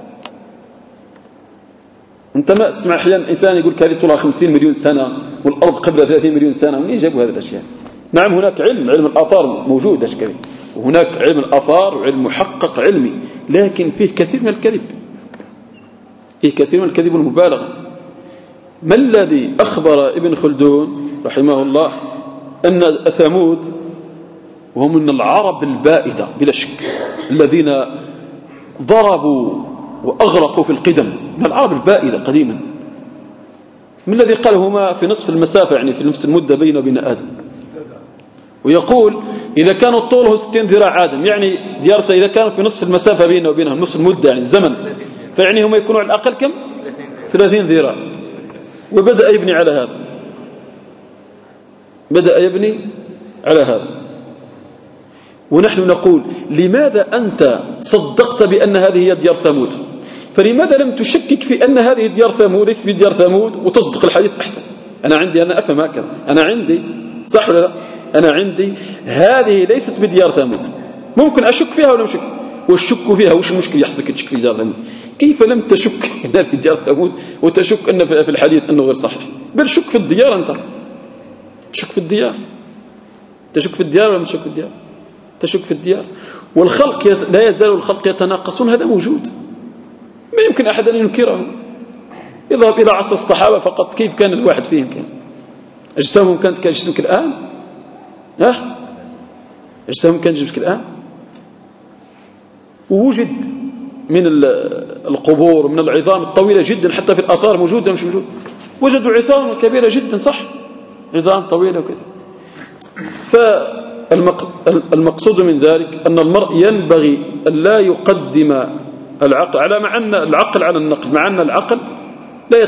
أنت ما تسمع أحيانا إنسان يقول هذه طولها 50 مليون سنة والأرض قبل 30 مليون سنة. منين جابوا هذه الأشياء؟ نعم هناك علم الآثار موجود أشكالي، وهناك علم الآثار وعلم محقق علمي، لكن فيه كثير من الكذب، فيه كثير من الكذب والمبالغة. ما الذي أخبر ابن خلدون رحمه الله أن ثمود وهم من العرب البائدة بلا شك الذين ضربوا وأغرقوا في القدم، من العرب البائدة قديما. من الذي قال هما في نصف المسافة، يعني في نفس المدة بينه وبين آدم. ويقول إذا كانوا طوله 60 ذراع آدم، يعني ديارته إذا كانوا في نصف المسافة بينه وبينهم، نصف المدة يعني الزمن، فيعني هم يكونوا على الأقل كم؟ 30 ذراع. وبدأ يبني على هذا، بدأ يبني على هذا. ونحن نقول لماذا أنت صدقت بأن هذه هي ديار ثمود؟ فلماذا لم تشكك في أن هذه ديار ثمود ليس بديار ثمود وتصدق الحديث أحسن؟ أنا أفهم هكذا، أنا عندي صح ولا لا؟ أنا عندي هذه ليست بديار ثمود، ممكن أشك فيها ولا أشك، والشك فيها وش المشكلة يحصلك تشك في ديار ثمود؟ كيف لم تشك أن هذه ديار ثمود وتشك أن في الحديث أنه غير صحيح؟ بل شك في الديار أنت. تشك في الديار، تشك في الديار ولا تشك في الديار؟ تشك في الديار. والخلق لا يزال الخلق يتناقصون، هذا موجود، ما يمكن أحد أن ينكره. اذهب إلى عصر الصحابة فقط، كيف كان الواحد فيهم؟ كان أجسامهم كانت كجسمك الآن؟ أجسامهم كانت كجسمك الآن؟ ووجد من القبور ومن العظام الطويلة جدا، حتى في الآثار موجودة مش موجود، وجدوا عظام كبيرة جدا، صح، عظام طويلة وكذا. فالمقصود من ذلك أن المرء ينبغي أن لا يقدم العقل على، مع أن العقل على النقل، مع أن العقل لا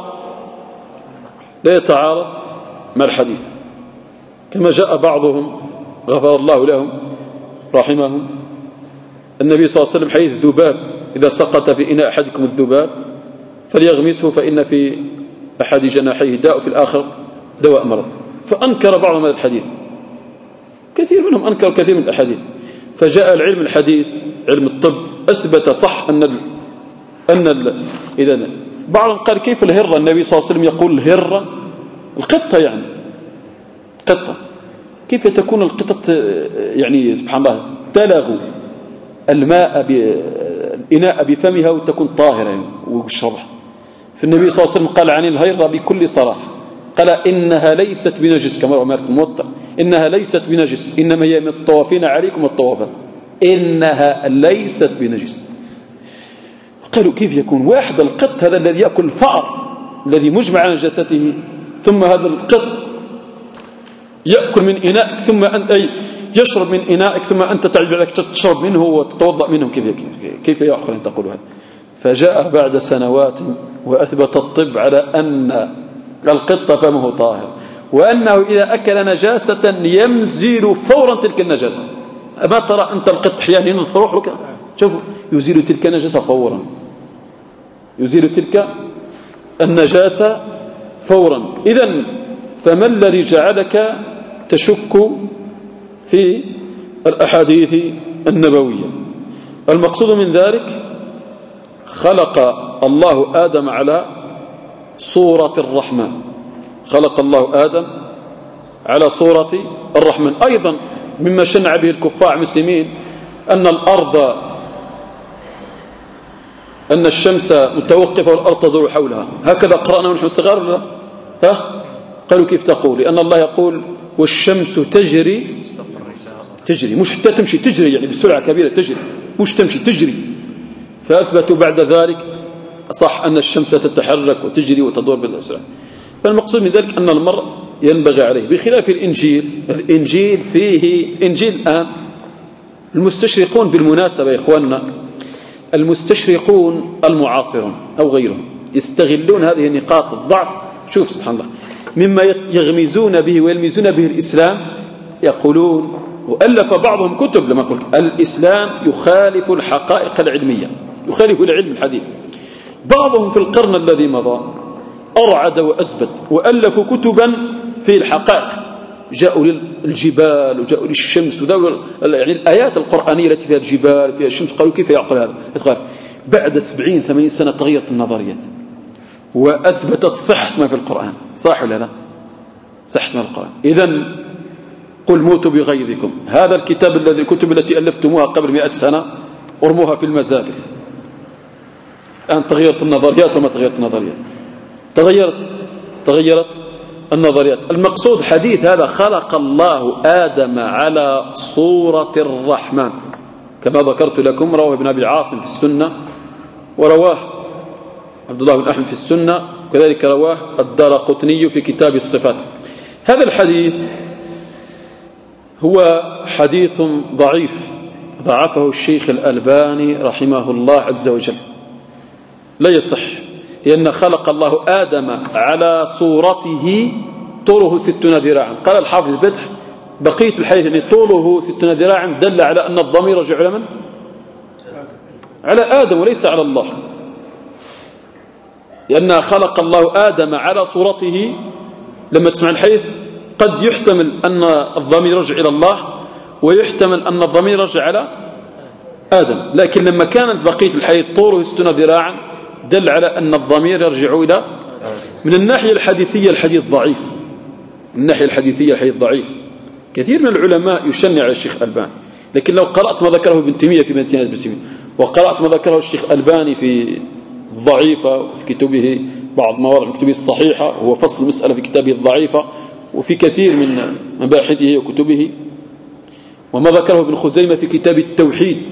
يتعارض مع الحديث، كما جاء بعضهم غفر الله لهم رحمهم النبي صلى الله عليه وسلم حديث الذباب: إذا سقط في إناء أحدكم الذباب فليغمسه فإن في أحد جناحيه داء في الآخر دواء مرض. فأنكر بعضهم هذا الحديث، كثير منهم أنكر كثير من الأحاديث. فجاء العلم الحديث علم الطب أثبت صح إذا بعضهم قال كيف الهرة؟ النبي صلى الله عليه وسلم يقول الهرة القطة، يعني قطة، كيف تكون القطط يعني سبحان الله تلغ الماء الإناء بفمها وتكون طاهرة يعني ويشربها؟ فالنبي صلى الله عليه وسلم قال عن الهرة بكل صراحة، قال إنها ليست بنجس، كما روى مالك الموطأ، إنها ليست بنجس، إنما هي من الطوافين عليكم والطوافات، إنها ليست بنجس. قالوا كيف يكون واحد القط هذا الذي يأكل الفأر الذي مجمع على نجاسته، ثم هذا القط يأكل من إناء ثم أي يشرب من إنائك ثم أنت تعجب عليك تشرب منه وتتوضأ منه، كيف يعقل أن تقول هذا؟ فجاء بعد سنوات وأثبت الطب على أن القط فمه طاهر، وأنه إذا أكل نجاسة يمزيل فورا تلك النجاسة. ما ترى أنت القط أحيانا ينظر لك، شوفوا يزيل تلك النجاسة فورا، يزيل تلك النجاسة فورا. إذن فما الذي جعلك تشك في الأحاديث النبوية؟ المقصود من ذلك خلق الله آدم على صورة الرحمن، خلق الله آدم على صورة الرحمن. أيضا مما شنع به الكفار المسلمين أن الشمس متوقفة والأرض تدور حولها، هكذا قرأنا ونحن صغار ولا ها؟ قالوا كيف تقول؟ لأن الله يقول والشمس تجري مش حتى تمشي، تجري يعني بسرعة كبيرة، تجري مش تمشي، تجري. فأثبتوا بعد ذلك صح أن الشمس تتحرك وتجري وتدور بالأسرع. فالمقصود من ذلك أن المرء ينبغي عليه، بخلاف الإنجيل فيه إنجيل الآن المستشرقون، بالمناسبة يا إخواننا المستشرقون المعاصرون أو غيرهم يستغلون هذه نقاط الضعف. شوف سبحان الله، مما يغمزون به ويلمزون به الإسلام، يقولون وألف بعضهم كتب لما قلت الإسلام يخالف الحقائق العلمية، يخالف العلم الحديث. بعضهم في القرن الذي مضى أرعد وأثبت وألفوا كتبا في الحقائق، جاءوا للجبال وجاءوا للشمس يعني الآيات القرآنية التي فيها الجبال فيها الشمس، قالوا كيف يعقل هذا؟ بعد 70-80 سنة تغيرت النظريات وأثبتت صحة ما في القرآن، صح ولا لا؟ صحة ما في القرآن. إذن قل موتوا بغيظكم، هذا الكتاب الكتب التي ألفتموها قبل 100 سنة ارموها في المزابل. الآن تغيرت النظريات وما تغيرت النظريات؟ تغيرت النظريات. المقصود حديث هذا خلق الله آدم على صورة الرحمن، كما ذكرت لكم رواه ابن أبي عاصم في السنة، ورواه عبد الله بن أحمد في السنة، وكذلك رواه الدارقطني في كتاب الصفات. هذا الحديث هو حديث ضعيف، ضعفه الشيخ الألباني رحمه الله عز وجل، لا يصح، لأن خلق الله آدم على صورته طوله 60 ذراعا. قال الحافظ الفتح بقية الحديث يعني طوله 60 ذراعا دل على أن الضمير رجع على من؟ على آدم وليس على الله، لأن خلق الله آدم على صورته. لما تسمع الحديث قد يحتمل أن الضمير رجع إلى الله ويحتمل أن الضمير رجع على آدم، لكن لما كانت بقية الحديث طوله 60 ذراعا دل على أن الضمير يرجع إلى. من الناحية الحديثية الحديث ضعيف، من الناحية الحديثية الحديث ضعيف. كثير من العلماء يشنع على الشيخ الألباني، لكن لو قرأت ما ذكره ابن تيمية في متن المسلمين وقرأت ما ذكره الشيخ الألباني في الضعيفة وفي كتبه بعض مواضع من كتبه الصحيحة، وهو فصل مسألة في كتابه الضعيفة وفي كثير من مباحثه وكتبه، وما ذكره ابن خزيمة في كتاب التوحيد.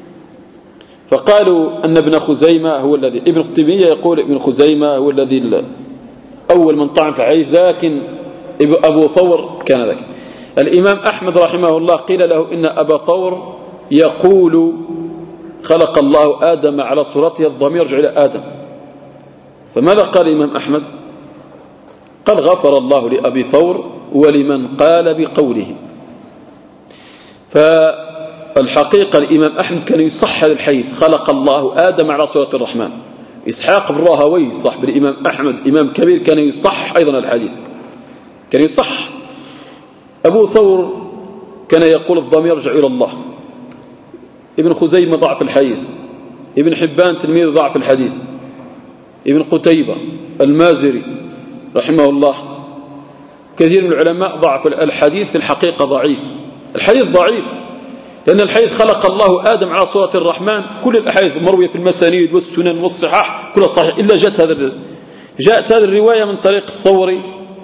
فقالوا أن ابن خزيمة هو الذي، ابن تيمية يقول ابن خزيمة هو الذي أول من طعن في الحديث، لكن أبو ثور كان ذاك. الإمام أحمد رحمه الله قيل له إن أبا ثور يقول خلق الله آدم على صورته، الضمير يرجع إلى آدم. فماذا قال الإمام أحمد؟ قال غفر الله لأبي ثور ولمن قال بقوله. فالحقيقة الإمام أحمد كان يصح الحديث خلق الله آدم على صورة الرحمن. إسحاق بن راهويه صاحب الإمام أحمد إمام كبير كان يصح أيضا الحديث، كان يصح. أبو ثور كان يقول الضمير يرجع إلى الله. ابن خزيمة ضعف الحديث، ابن حبان تلميذ ضعف الحديث، ابن قتيبة المازري رحمه الله، كثير من العلماء ضعف الحديث. في الحقيقة ضعيف، الحديث ضعيف، لأن الحديث خلق الله آدم على صورة الرحمن كل الأحاديث مروية في المسانيد والسنن والصحاح كلها صحيح، إلا جاءت هذه الرواية من طريق الثوري،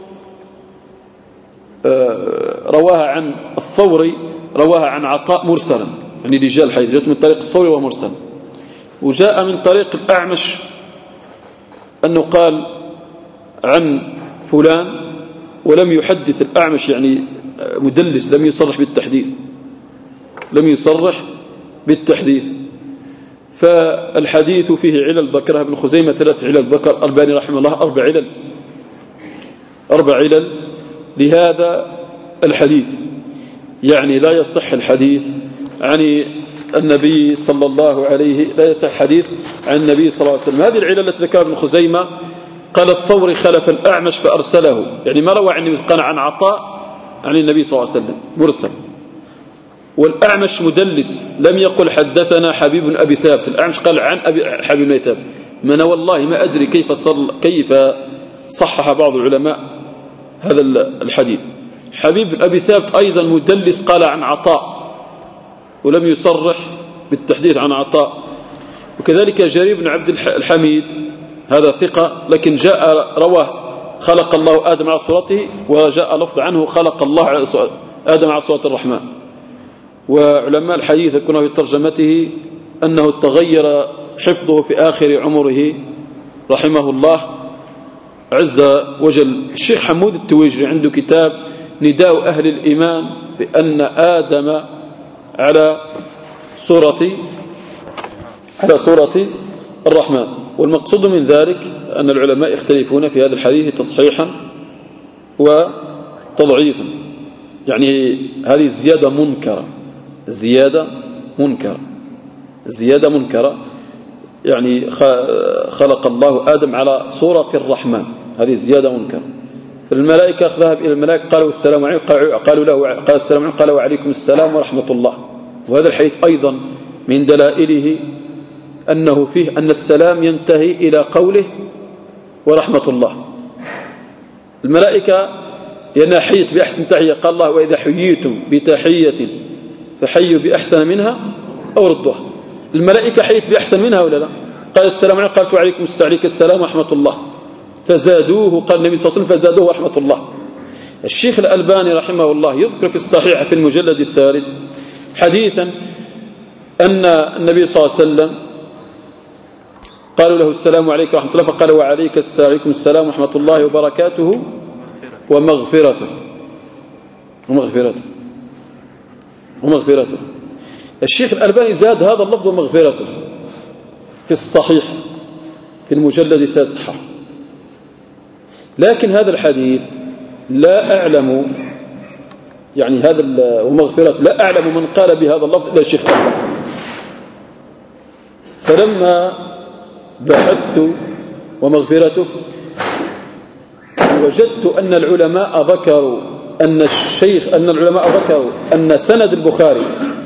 رواها عن الثوري، رواها عن عطاء مرسلا، يعني رجال الحديث جاءت من طريق الثوري ومرسل. وجاء من طريق الأعمش أنه قال عن فلان ولم يحدث الأعمش، يعني مدلس، لم يصرح بالتحديث، لم يصرح بالتحديث. فالحديث فيه علل ذكرها ابن خزيمة 3 علل، ذكر الألباني رحمه الله 4 علل لهذا الحديث. يعني لا يصح الحديث عن النبي صلى الله عليه، لا يصح حديث عن النبي صلى الله عليه وسلم. هذه العلل التي ذكرها ابن خزيمة قال الثوري خلف الأعمش فأرسله، يعني ما روى عن النبي، قال عن عطاء عن النبي صلى الله عليه وسلم مرسل. والأعمش مدلس، لم يقل حدثنا حبيب بن أبي ثابت، الأعمش قال عن حبيب بن أبي ثابت. من والله ما أدري كيف صحح بعض العلماء هذا الحديث. حبيب بن أبي ثابت أيضا مدلس، قال عن عطاء ولم يصرح بالتحديث عن عطاء. وكذلك جرير بن عبد الحميد هذا ثقة، لكن جاء رواه خلق الله آدم على صورته، وجاء لفظ عنه خلق الله آدم على صورة الرحمن. وعلماء الحديث يكون في ترجمته أنه تغير حفظه في آخر عمره رحمه الله عز وجل. الشيخ حمود التويجري عنده كتاب نداء أهل الإيمان في أن آدم على صورة الرحمن. والمقصود من ذلك أن العلماء يختلفون في هذا الحديث تصحيحا وتضعيفا، يعني هذه زيادة منكرة، يعني خلق الله آدم على صورة الرحمن، هذه زيادة منكرة. فالملائكة ذهب إلى الملائكة قالوا السلام عليكم، قالوا له قال السلام عليكم، قال وعليكم السلام ورحمة الله. وهذا الحديث أيضا من دلائله أنه فيه أن السلام ينتهي إلى قوله ورحمة الله. الملائكة لأنها حيت بأحسن تحية، قال الله وإذا حييتم بتحية فحيوا بأحسن منها أو ردوها. الملائكة حيت بأحسن منها ولا لا؟ قال السلام عليكم، قالت وعليكم السلام ورحمة الله، فزادوه، قال النبي صلى الله عليه وسلم فزادوه ورحمة الله. الشيخ الألباني رحمه الله يذكر في الصحيح في المجلد 3 حديثا أن النبي صلى الله عليه وسلم قالوا له السلام عليكم ورحمة الله، فقال وعليكم السلام ورحمة الله وبركاته ومغفرته. الشيخ الألباني زاد هذا اللفظ ومغفرته في الصحيح في المجلد 3 صحة. لكن هذا الحديث لا أعلم، يعني هذا ومغفرته لا أعلم من قال بهذا اللفظ إلا الشيخ الألباني. فلما بحثت ومغفرته وجدت أن العلماء ذكروا أن سند البخاري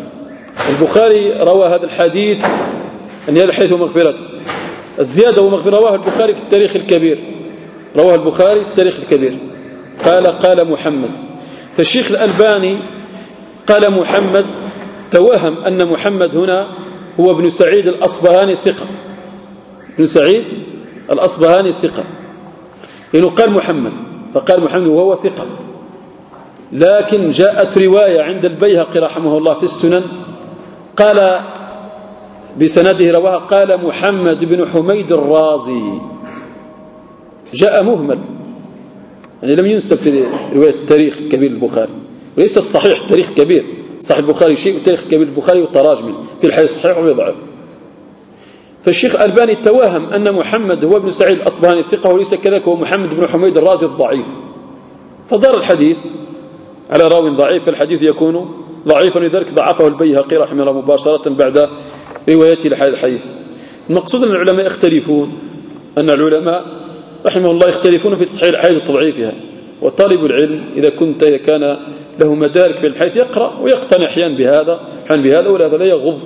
روى هذا الحديث، أن هذا الحديث ومغفرته. الزيادة ومغفرة رواه البخاري في التاريخ الكبير، قال محمد. فالشيخ الألباني قال محمد، توهم أن محمد هنا هو ابن سعيد الأصبهاني الثقة، ابن سعيد الأصبهاني الثقة، لأنه قال محمد، فقال محمد وهو ثقة. لكن جاءت رواية عند البيهقي رحمه الله في السنن قال بسنده رواها قال محمد بن حميد الرازي، جاء مهمل، يعني لم ينسب في رواية تاريخ كبير البخاري، وليس الصحيح تاريخ كبير، صحيح البخاري شيء وتاريخ كبير البخاري وتراجم في الحديث الصحيح ويضعف. فالشيخ الألباني توهم أن محمد هو ابن سعيد الأصبهاني الثقة وليس كذلك، هو محمد بن حميد الرازي الضعيف، فدار الحديث على راو ضعيف، فالحديث يكون ضعيفا، لذلك ضعفه البيهقي رحمه الله مباشرة بعد روايته لهذا الحديث. المقصود أن العلماء يختلفون، أن العلماء رحمه الله يختلفون في تصحيح الحديث وتضعيفها، وطالب العلم إذا كان له مدارك في الحديث يقرأ ويقتنع أحيانا بهذا ولهذا لا يغض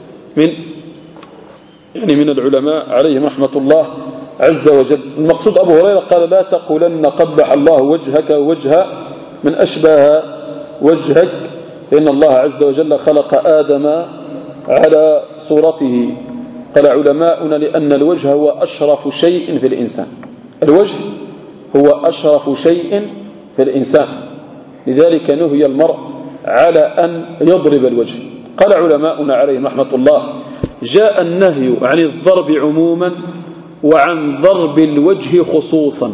من العلماء عليهم رحمة الله عز وجل. المقصود أبو هريرة قال لا تقولن قبح الله وجهك وجه من أشبه وجهك، فإن الله عز وجل خلق آدم على صورته. قال علماؤنا لأن الوجه هو أشرف شيء في الإنسان، الوجه هو أشرف شيء في الإنسان، لذلك نهي المرء على أن يضرب الوجه. قال علماؤنا عليهم رحمة الله جاء النهي عن الضرب عموما وعن ضرب الوجه خصوصا،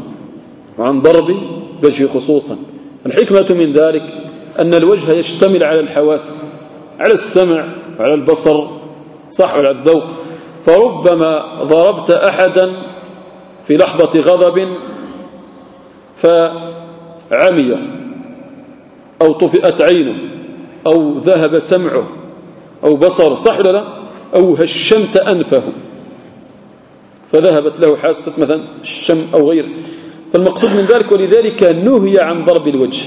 الحكمة من ذلك أن الوجه يشتمل على الحواس، على السمع وعلى البصر صح وعلى الذوق، فربما ضربت أحدا في لحظة غضب فعمي أو طفئت عينه أو ذهب سمعه أو بصره صح ولا لا، أو هشمت أنفه فذهبت له حاسة مثلا الشم أو غيره. فالمقصود من ذلك ولذلك نهي عن ضرب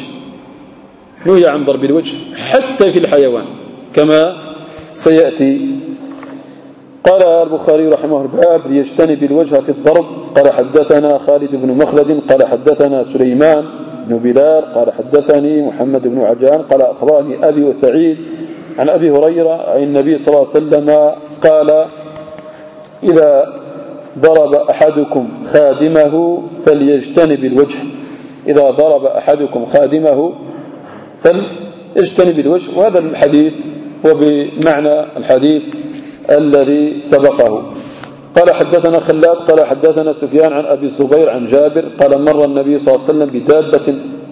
الوجه حتى في الحيوان كما سيأتي. قال البخاري رحمه الباب ليجتنب الوجه في الضرب. قال حدثنا خالد بن مخلد قال حدثنا سليمان بن بلال قال حدثني محمد بن عجان قال أخبرني أبي وسعيد عن أبي هريرة عن النبي صلى الله عليه وسلم قال إذا ضرب أحدكم خادمه فليجتنب الوجه، إذا ضرب أحدكم خادمه فليجتنب الوجه. وهذا الحديث هو بمعنى الحديث الذي سبقه. قال حدثنا خلاد قال حدثنا سفيان عن أبي الزبير عن جابر قال مر النبي صلى الله عليه وسلم بدابة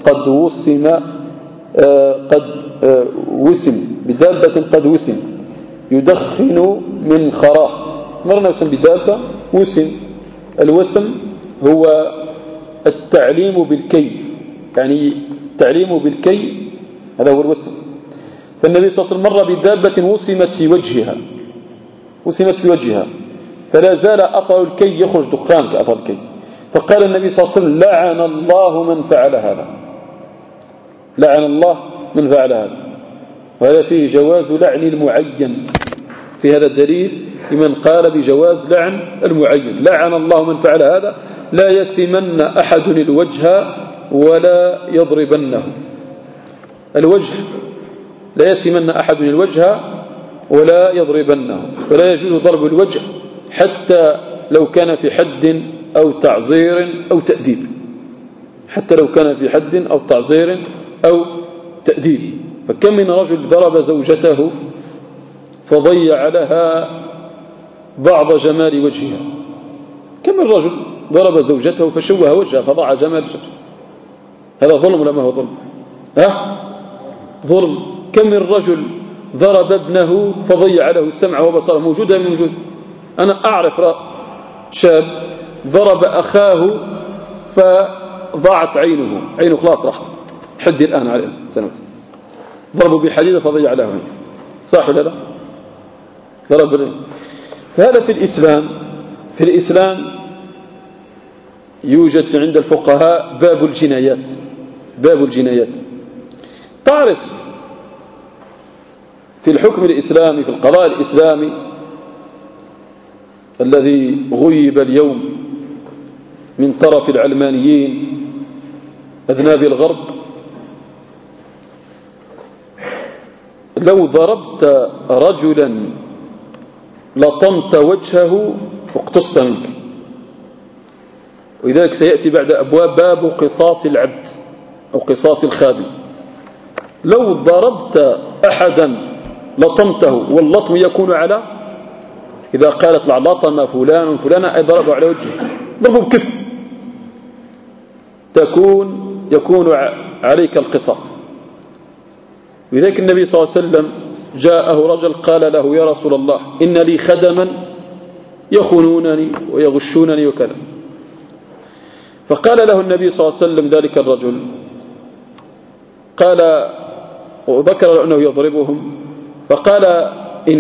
قد وسم يدخن من خراه. مرنا وسم بدابة وسم، الوسم هو التعليم بالكي، يعني التعليم بالكي هذا هو الوسم. فالنبي صلى الله عليه وسلم مر بدابة وسمت في وجهها فلا زال أثر الكي يخرج دخان كأثر الكي، فقال النبي صلى الله عليه وسلم لعن الله من فعل هذا. وهذا فيه جواز لعن المعين، في هذا الدليل لمن قال بجواز لعن المعين. لعن الله من فعل هذا، لا يسمن أحد الوجه ولا يضربنه. الوجه لا يسمن أحد الوجه ولا يضربنه، فلا يجوز ضرب الوجه حتى لو كان في حد أو تعزير أو تأديب، فكم من رجل ضرب زوجته فضيع لها بعض جمال وجهها، كم من رجل ضرب زوجته فشوه وجهها فضاع جمال وجهها. هذا ظلم ولا ما هو ظلم؟ ظلم. كم من رجل ضرب ابنه فضيع له السمع وبصره، موجودة من موجود. أنا أعرف شاب ضرب أخاه فضاعت عينه خلاص راحت، حدي الآن عليه سنوات، ضربوا بحديدة فضيع له عينه صح ولا لا؟ ضرب. فهذا في الإسلام يوجد عند الفقهاء باب الجنايات. تعرف في الحكم الإسلامي في القضاء الإسلامي الذي غيب اليوم من طرف العلمانيين أذناب الغرب لو ضربت رجلا لطمت وجهه واقتص منك. ولذلك سيأتي بعد أبواب باب قصاص العبد أو قصاص الخادم. لو ضربت أحدا لطمته، واللطم يكون على، إذا قالت لطم فلان فلانا أي ضربه على وجهه، ضربه بكف، يكون عليك القصاص. لذلك النبي صلى الله عليه وسلم جاءه رجل قال له: يا رسول الله، إن لي خدما يخونونني ويغشونني وكذا. فقال له النبي صلى الله عليه وسلم ذلك الرجل، قال وذكر أنه يضربهم، فقال: إن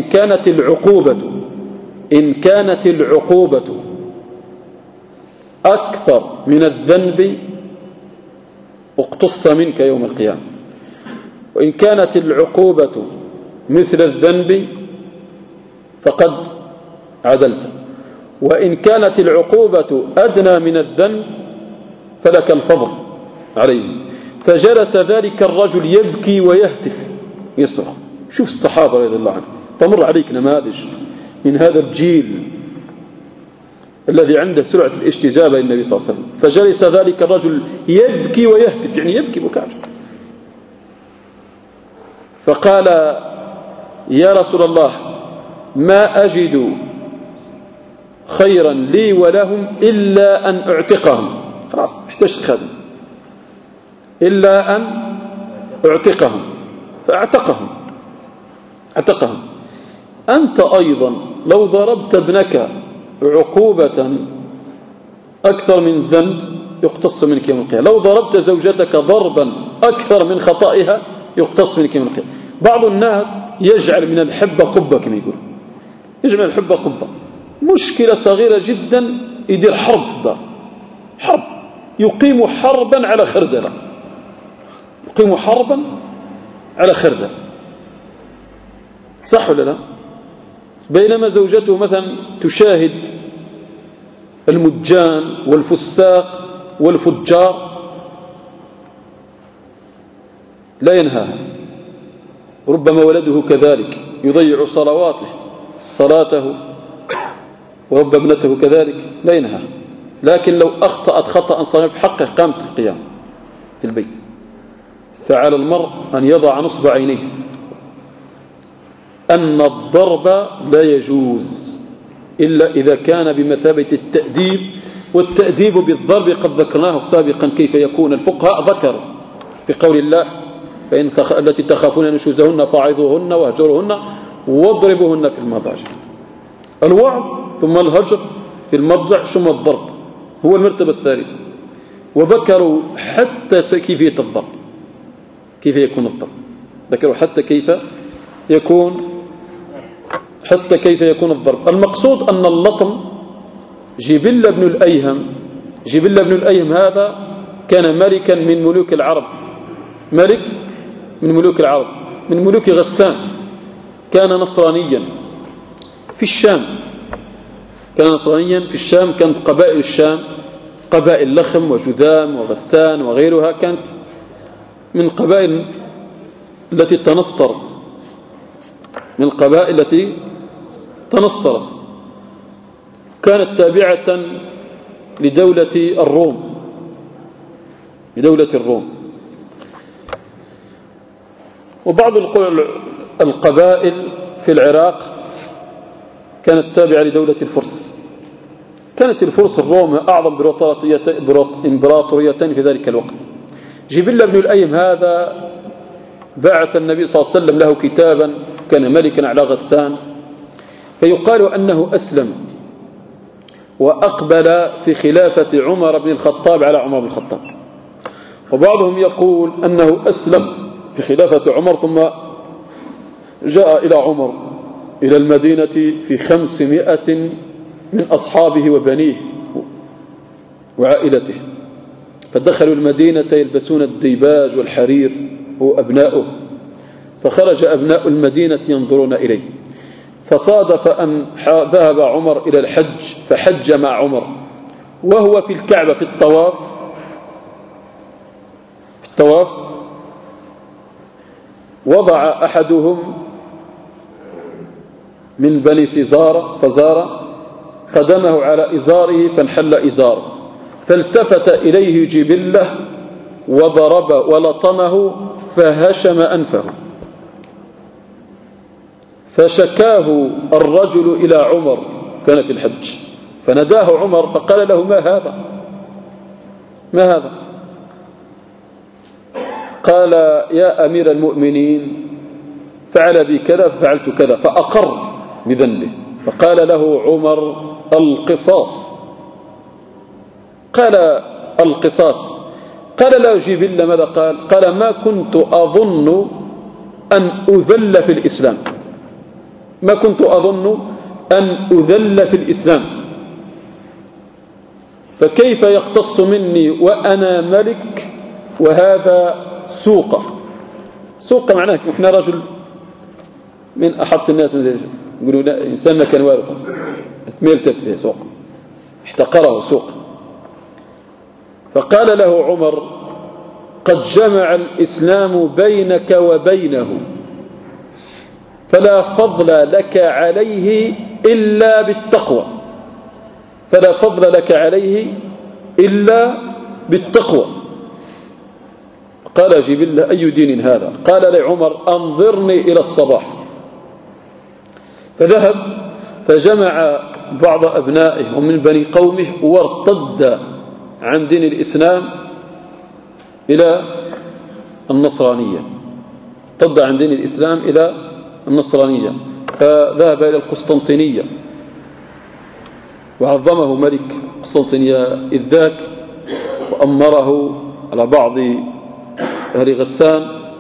كانت العقوبة أكثر من الذنب اقتص منك يوم القيامة، وإن كانت العقوبة مثل الذنب فقد عدلت، وإن كانت العقوبة أدنى من الذنب فلك الفضل عليه. فجلس ذلك الرجل يبكي ويهتف يصرخ. شوف الصحابة رضي الله عنهم، تمر عليك نماذج من هذا الجيل الذي عنده سرعة الاستجابة للنبي صلى الله عليه وسلم. فجلس ذلك الرجل يبكي ويهتف، يعني يبكي بكاء، فقال: يا رسول الله، ما أجد خيرا لي ولهم إلا أن أعتقهم. خلاص احتجت خادم، إلا أن أعتقهم. فأعتقهم. أنت أيضا لو ضربت ابنك عقوبة أكثر من ذنب يقتص منك يوم القيامة. لو ضربت زوجتك ضربا أكثر من خطئها يقتص منك يوم القيامة. بعض الناس يجعل من الحبة قبة، كما يقول، يجعل من الحبة قبة. مشكلة صغيرة جدا يدير حرب في الدار، حرب، يقيم حربا على خردلة، يقيم حربا على خردلة، صح ولا لا؟ بينما زوجته مثلا تشاهد المجان والفساق والفجار لا ينهاها. ربما ولده كذلك يضيع صلاته، ورب ابنته كذلك لا ينهاها. لكن لو أخطأت خطأ صغير بحقه قامت القيام في البيت. فعلى المرء أن يضع نصب عينيه أن الضرب لا يجوز إلا إذا كان بمثابة التأديب. والتأديب بالضرب قد ذكرناه سابقا كيف يكون. الفقهاء ذكروا في قول الله: فإن التي تخافون نشوزهن فاعظوهن واهجروهن واضربوهن في المضاجع. الوعظ ثم الهجر في المضجع ثم الضرب هو المرتبة الثالثة. وذكروا حتى كيفية الضرب، كيف يكون الضرب، ذكروا حتى كيف يكون الضرب. المقصود أن اللطم جبل بن الأيهم هذا كان ملكا من ملوك العرب، ملك من ملوك العرب، من ملوك غسان. كان نصرانيا في الشام، كانت قبائل الشام قبائل لخم وجذام وغسان وغيرها، كانت من قبائل التي تنصرت، كانت تابعة لدولة الروم. وبعض القبائل في العراق كانت تابعة لدولة الفرس. كانت الفرس الروم أعظم إمبراطوريتين في ذلك الوقت. جبل بن الأيهم هذا بعث النبي صلى الله عليه وسلم له كتابا، كان ملكا على غسان، فيقال أنه أسلم وأقبل في خلافة عمر بن الخطاب على عمر بن الخطاب. وبعضهم يقول أنه أسلم في خلافة عمر ثم جاء إلى عمر إلى المدينة في 500 من أصحابه وبنيه وعائلته، فدخلوا المدينة يلبسون الديباج والحرير وأبناؤه، فخرج أبناء المدينة ينظرون إليه. فصادف أن ذهب عمر إلى الحج فحج مع عمر، وهو في الكعبة في الطواف طواف وضع أحدهم من بني فزارة قدمه على إزاره فانحل إزاره، فالتفت إليه جبلة وضرب ولطمه فهشم أنفه، فشكاه الرجل إلى عمر، كان في الحج، فنداه عمر فقال له: ما هذا؟ ما هذا؟ قال: يا أمير المؤمنين، فعل بي كذا ففعلت كذا، فأقر بذنبه. فقال له عمر: القصاص. قال: القصاص. قال لا يجيب إلا ماذا قال؟ قال: ما كنت أظن أن أذل في الإسلام، ما كنت أظن أن أذل في الإسلام، فكيف يقتص مني وأنا ملك وهذا سوقة. سوقة معناه إحنا رجل من أحط الناس، من يقولوا لا إنسان ما كان وارث ميلتت به سوق، احتقره سوق. فقال له عمر: قد جمع الإسلام بينك وبينه، فلا فضل لك عليه إلا بالتقوى، فلا فضل لك عليه إلا بالتقوى. قال جبل: أي دين هذا؟ قال لعمر: أنظرني إلى الصباح. فذهب فجمع بعض أبنائه ومن بني قومه وارتد عن دين الإسلام إلى النصرانية، ارتد عن دين الإسلام إلى النصرانية، فذهب إلى القسطنطينية وعظمه ملك قسطنطينية إذ ذاك، وأمره على بعض أهل غسان.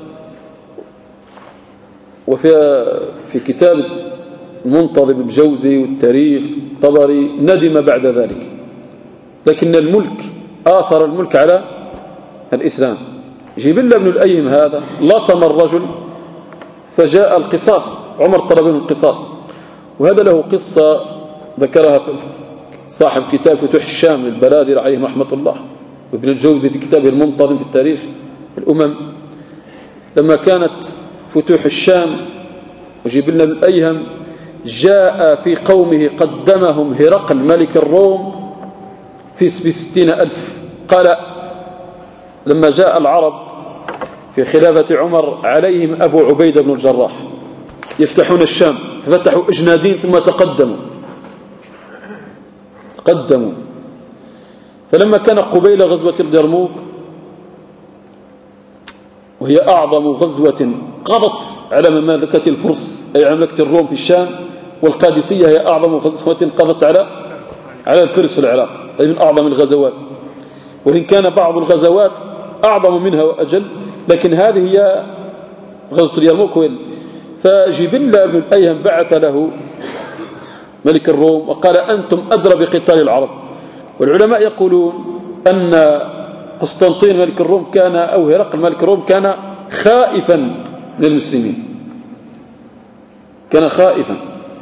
وفي كتاب المنتظم بجوزي والتاريخ طبري ندم بعد ذلك، لكن الملك آثر الملك على الإسلام. جبل بن الأيهم هذا لطم الرجل فجاء القصاص، عمر طلب منه القصاص. وهذا له قصة ذكرها صاحب كتاب فتوح الشام للبلادر عليه رحمة الله، وابن الجوزي في كتابه المنتظم في التاريخ الأمم. لما كانت فتوح الشام وجبل بن الأيهم جاء في قومه قدمهم هرقل ملك الروم في 60,000. قال لما جاء العرب في خلافة عمر عليهم أبو عبيدة بن الجراح يفتحون الشام، ففتحوا أجنادين ثم تقدموا. فلما كان قبيل غزوة اليرموك، وهي أعظم غزوة قضت على مملكة الفرس أي مملكة الروم في الشام، والقادسية هي أعظم غزوة قضت على الفرس في العراق، أي من أعظم الغزوات، وإن كان بعض الغزوات أعظم منها وأجل، لكن هذه هي غزوة اليرموك. فجبل بن الأيهم بعث له ملك الروم وقال: أنتم أدرى بقتال العرب. والعلماء يقولون أن قسطنطين ملك الروم كان، أو هرقل ملك الروم كان خائفا من المسلمين، كان خائفا.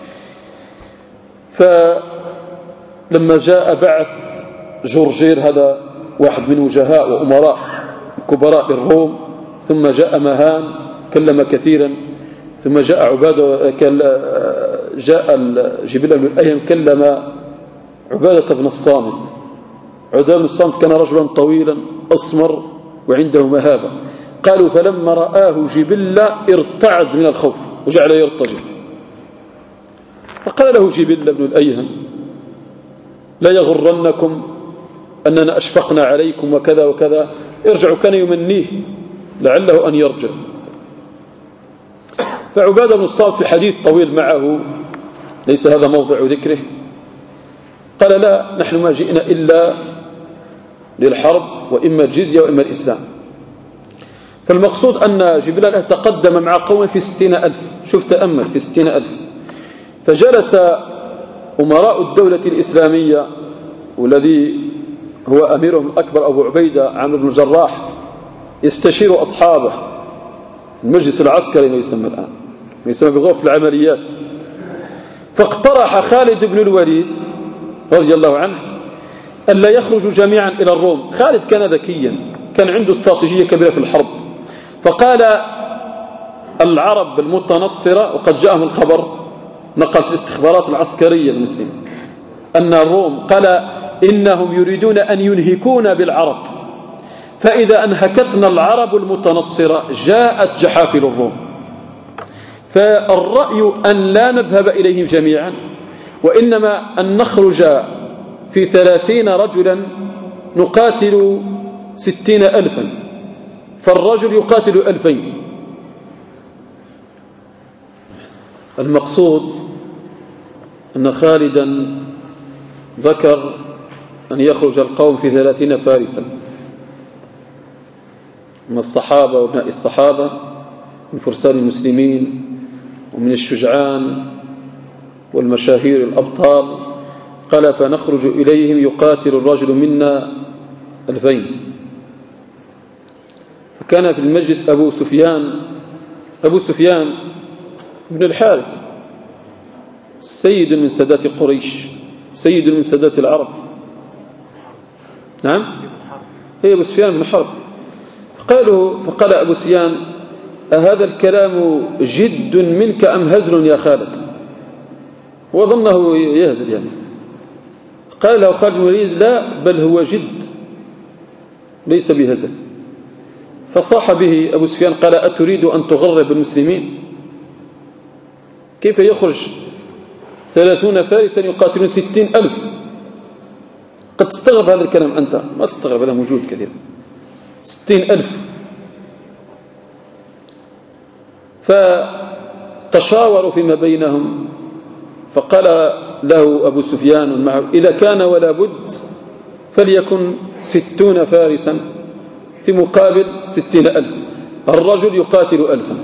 فلما جاء بعث جورجير، هذا واحد من وجهاء وأمراء كبراء للروم، ثم جاء مهان كلم كثيرا، ثم جاء عبادة، جاء جبل بن الأيهم كلم عبادة بن الصامت. عبادة بن الصامت كان رجلا طويلا أسمر وعنده مهابة. قالوا فلما رآه جبل ارتعد من الخوف وجعل يرتجف، فقال له جبل بن الأيهم: لا يغرنكم أننا أشفقنا عليكم وكذا وكذا، ارجعوا. كان يمنيه لعله أن يرجع. فعبادة بن الصامت في حديث طويل معه ليس هذا موضع ذكره قال: لا، نحن ما جئنا إلا للحرب، وإما الجزية وإما الإسلام. فالمقصود أن جبل تقدم مع قوم في 60,000. شوف تأمل، في 60,000. فجلس أمراء الدولة الإسلامية والذي هو أميرهم الأكبر أبو عبيدة عامر بن الجراح يستشير أصحابه، المجلس العسكري ما يسمى الآن، ما يسمى بغرفة العمليات. فاقترح خالد بن الوليد رضي الله عنه ألا يخرجوا جميعا إلى الروم. خالد كان ذكيا كان عنده استراتيجية كبيرة في الحرب. فقال العرب المتنصرة، وقد جاءهم الخبر، نقلت الاستخبارات العسكرية المسلمة أن الروم قال إنهم يريدون أن ينهكونا بالعرب، فإذا أنهكتنا العرب المتنصرة جاءت جحافل الروم، فالرأي أن لا نذهب إليهم جميعا، وإنما أن نخرج في 30 رجلا نقاتل 60,000، فالرجل يقاتل 2000. المقصود أن خالدا ذكر أن يخرج القوم في 30 فارسا من الصحابة وابناء الصحابة، من فرسان المسلمين ومن الشجعان والمشاهير الأبطال. قال فنخرج إليهم يقاتل الرجل منا 2000. فكان في المجلس أبو سفيان بن الحارث، سيد من سادات قريش، سيد من سادات العرب. نعم، هي أبو سفيان بن حرب. فقال أبو سفيان أهذا الكلام جد منك أم هزل يا خالد؟ وظنه يهزل يعني. قال له خالد بن الوليد لا، بل هو جد ليس بهزل. فصاح به أبو سفيان قال أتريد أن تغرب المسلمين؟ كيف يخرج 30 فارسا يقاتلون 60,000؟ قد تستغرب هذا الكلام أنت، ما تستغرب، هذا موجود كثير. 60,000. فتشاوروا فيما بينهم، فقال له أبو سفيان معه إذا كان ولا بد فليكن 60 فارسا في مقابل 60,000، الرجل يقاتل 1000.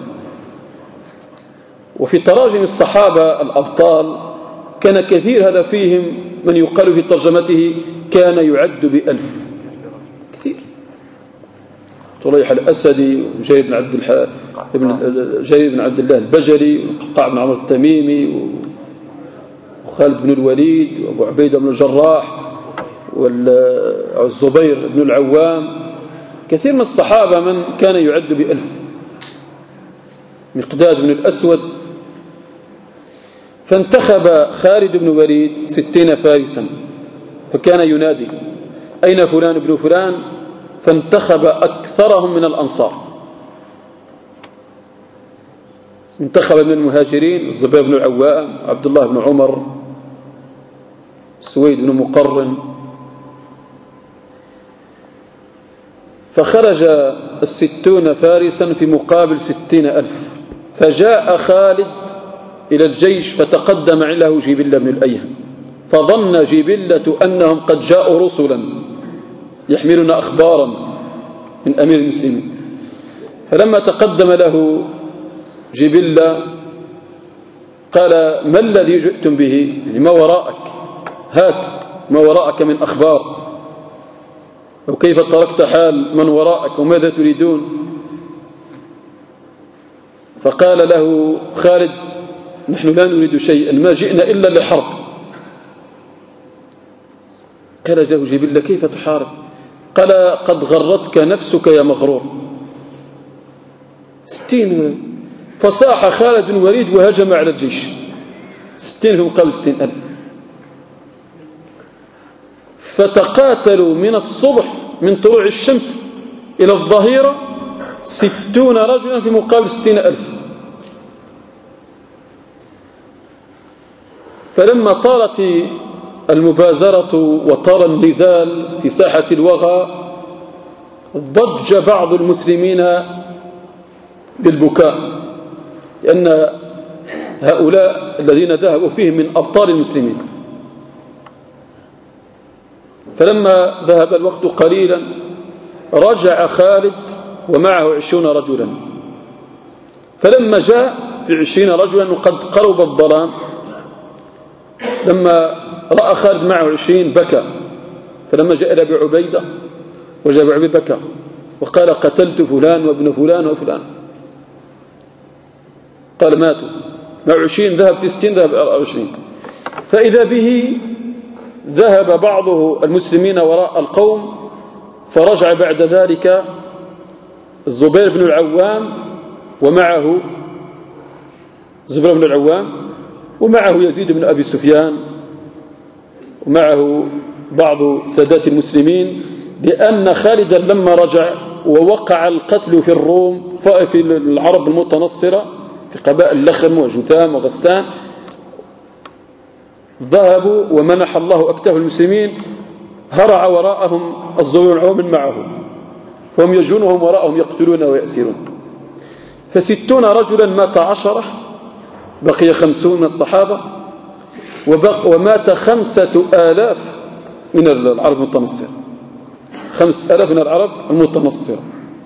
وفي تراجم الصحابة الأبطال كان كثير هذا فيهم من يقال في ترجمته كان يعد ب1000 كثير. طليح الأسدي وجرير بن عبد الله البجلي وقعقاع بن عمرو التميمي وخالد بن الوليد وأبو عبيدة بن الجراح والزبير بن العوام، كثير من الصحابة من كان يعد ب1000. مقداد بن الأسود. فانتخب خالد بن الوليد 60 فارسا، فكان ينادي أين فلان ابن فلان؟ فانتخب أكثرهم من الأنصار، انتخب من المهاجرين الزبير بن العوام، عبد الله بن عمر، سويد بن مقرن. فخرج 60 فارسا في مقابل 60,000. فجاء خالد إلى الجيش فتقدم له جبلة بن الأيهم، فظن جبلة أنهم قد جاءوا رسلا يحملون أخبارا من أمير المسلمين. فلما تقدم له جبلة قال ما الذي جئتم به؟ يعني ما وراءك؟ هات ما وراءك من أخبار، وكيف تركت حال من وراءك وماذا تريدون؟ فقال له خالد نحن لا نريد شيئا، ما جئنا إلا لحرب. قال له جبلة كيف تحارب؟ قال قد غرتك نفسك يا مغرور. 60. فصاح خالد بن الوليد وهجم على الجيش 60 في مقابل 60,000. فتقاتلوا من الصبح من طلوع الشمس إلى الظهيرة 60 رجلا في مقابل 60,000. فلما طالت المبازرة وطال النزال في ساحة الوغى ضج بعض المسلمين بالبكاء، لأن هؤلاء الذين ذهبوا فيهم من أبطال المسلمين. فلما ذهب الوقت قليلا رجع خالد ومعه 20 رجلا. فلما جاء في 20 رجلا وقد قرب الظلام، لما رأى خالد معه 20 بكى. فلما جاء إلى أبي عبيدة وجاء أبي عبيدة بكى وقال قتلت فلان وابن فلان وفلان. قال ماتوا مع 20، ذهب في 60، ذهب 24. فإذا به ذهب بعض المسلمين وراء القوم فرجع بعد ذلك الزبير بن العوام ومعه الزبير بن العوام ومعه يزيد بن أبي سفيان ومعه بعض سادات المسلمين، لأن خالدا لما رجع ووقع القتل في الروم في العرب المتنصرة في قبائل لخم وجثام وغسان، ذهبوا ومنح الله أكتاف المسلمين، هرع وراءهم الزبير بن العوام معه، فهم يجونهم وراءهم يقتلون ويأسرون. ف60 رجلا مات 10، بقي 50 من الصحابة، ومات 5000 من العرب المتنصرة، 5000 من العرب المتنصرة.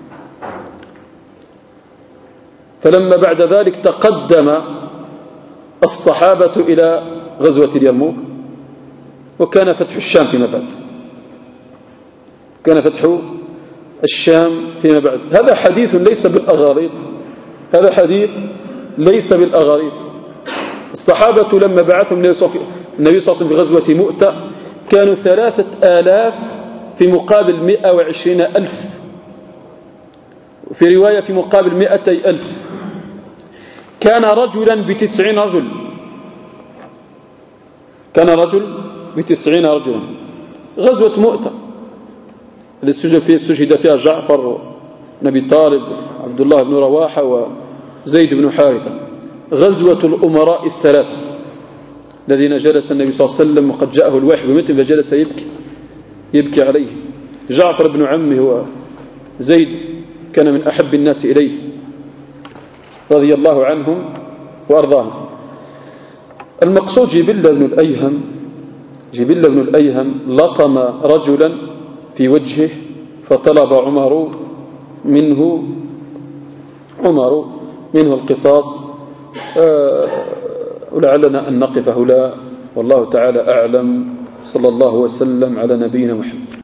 فلما بعد ذلك تقدم الصحابة إلى غزوة اليرموك، وكان فتح الشام فيما بعد، كان فتح الشام فيما بعد. هذا حديث ليس بالأغاليط، هذا حديث ليس بالأغاليط. الصحابة لما بعثهم النبي صلى الله عليه وسلم في غزوة مؤتة كانوا 3000 في مقابل 120,000، في رواية في مقابل 200,000. كان رجلا ب90 رجل، كان رجل ب90 رجلا. غزوة مؤتة التي استشهد فيها جعفر بن أبي طالب، عبد الله بن رواحة، وزيد بن حارثة. غزوة الأمراء الثلاثة الذين جلس النبي صلى الله عليه وسلم وقد جاءه الوحي بمثل فجلس يبكي عليه. جعفر بن عمه وزيد كان من أحب الناس إليه رضي الله عنهم وأرضاهم. المقصود جبل بن الأيهم لطم رجلا في وجهه، فطلب عمر منه القصاص. ولعلنا أن نقف هنا، والله تعالى أعلم. صلى الله وسلم على نبينا محمد.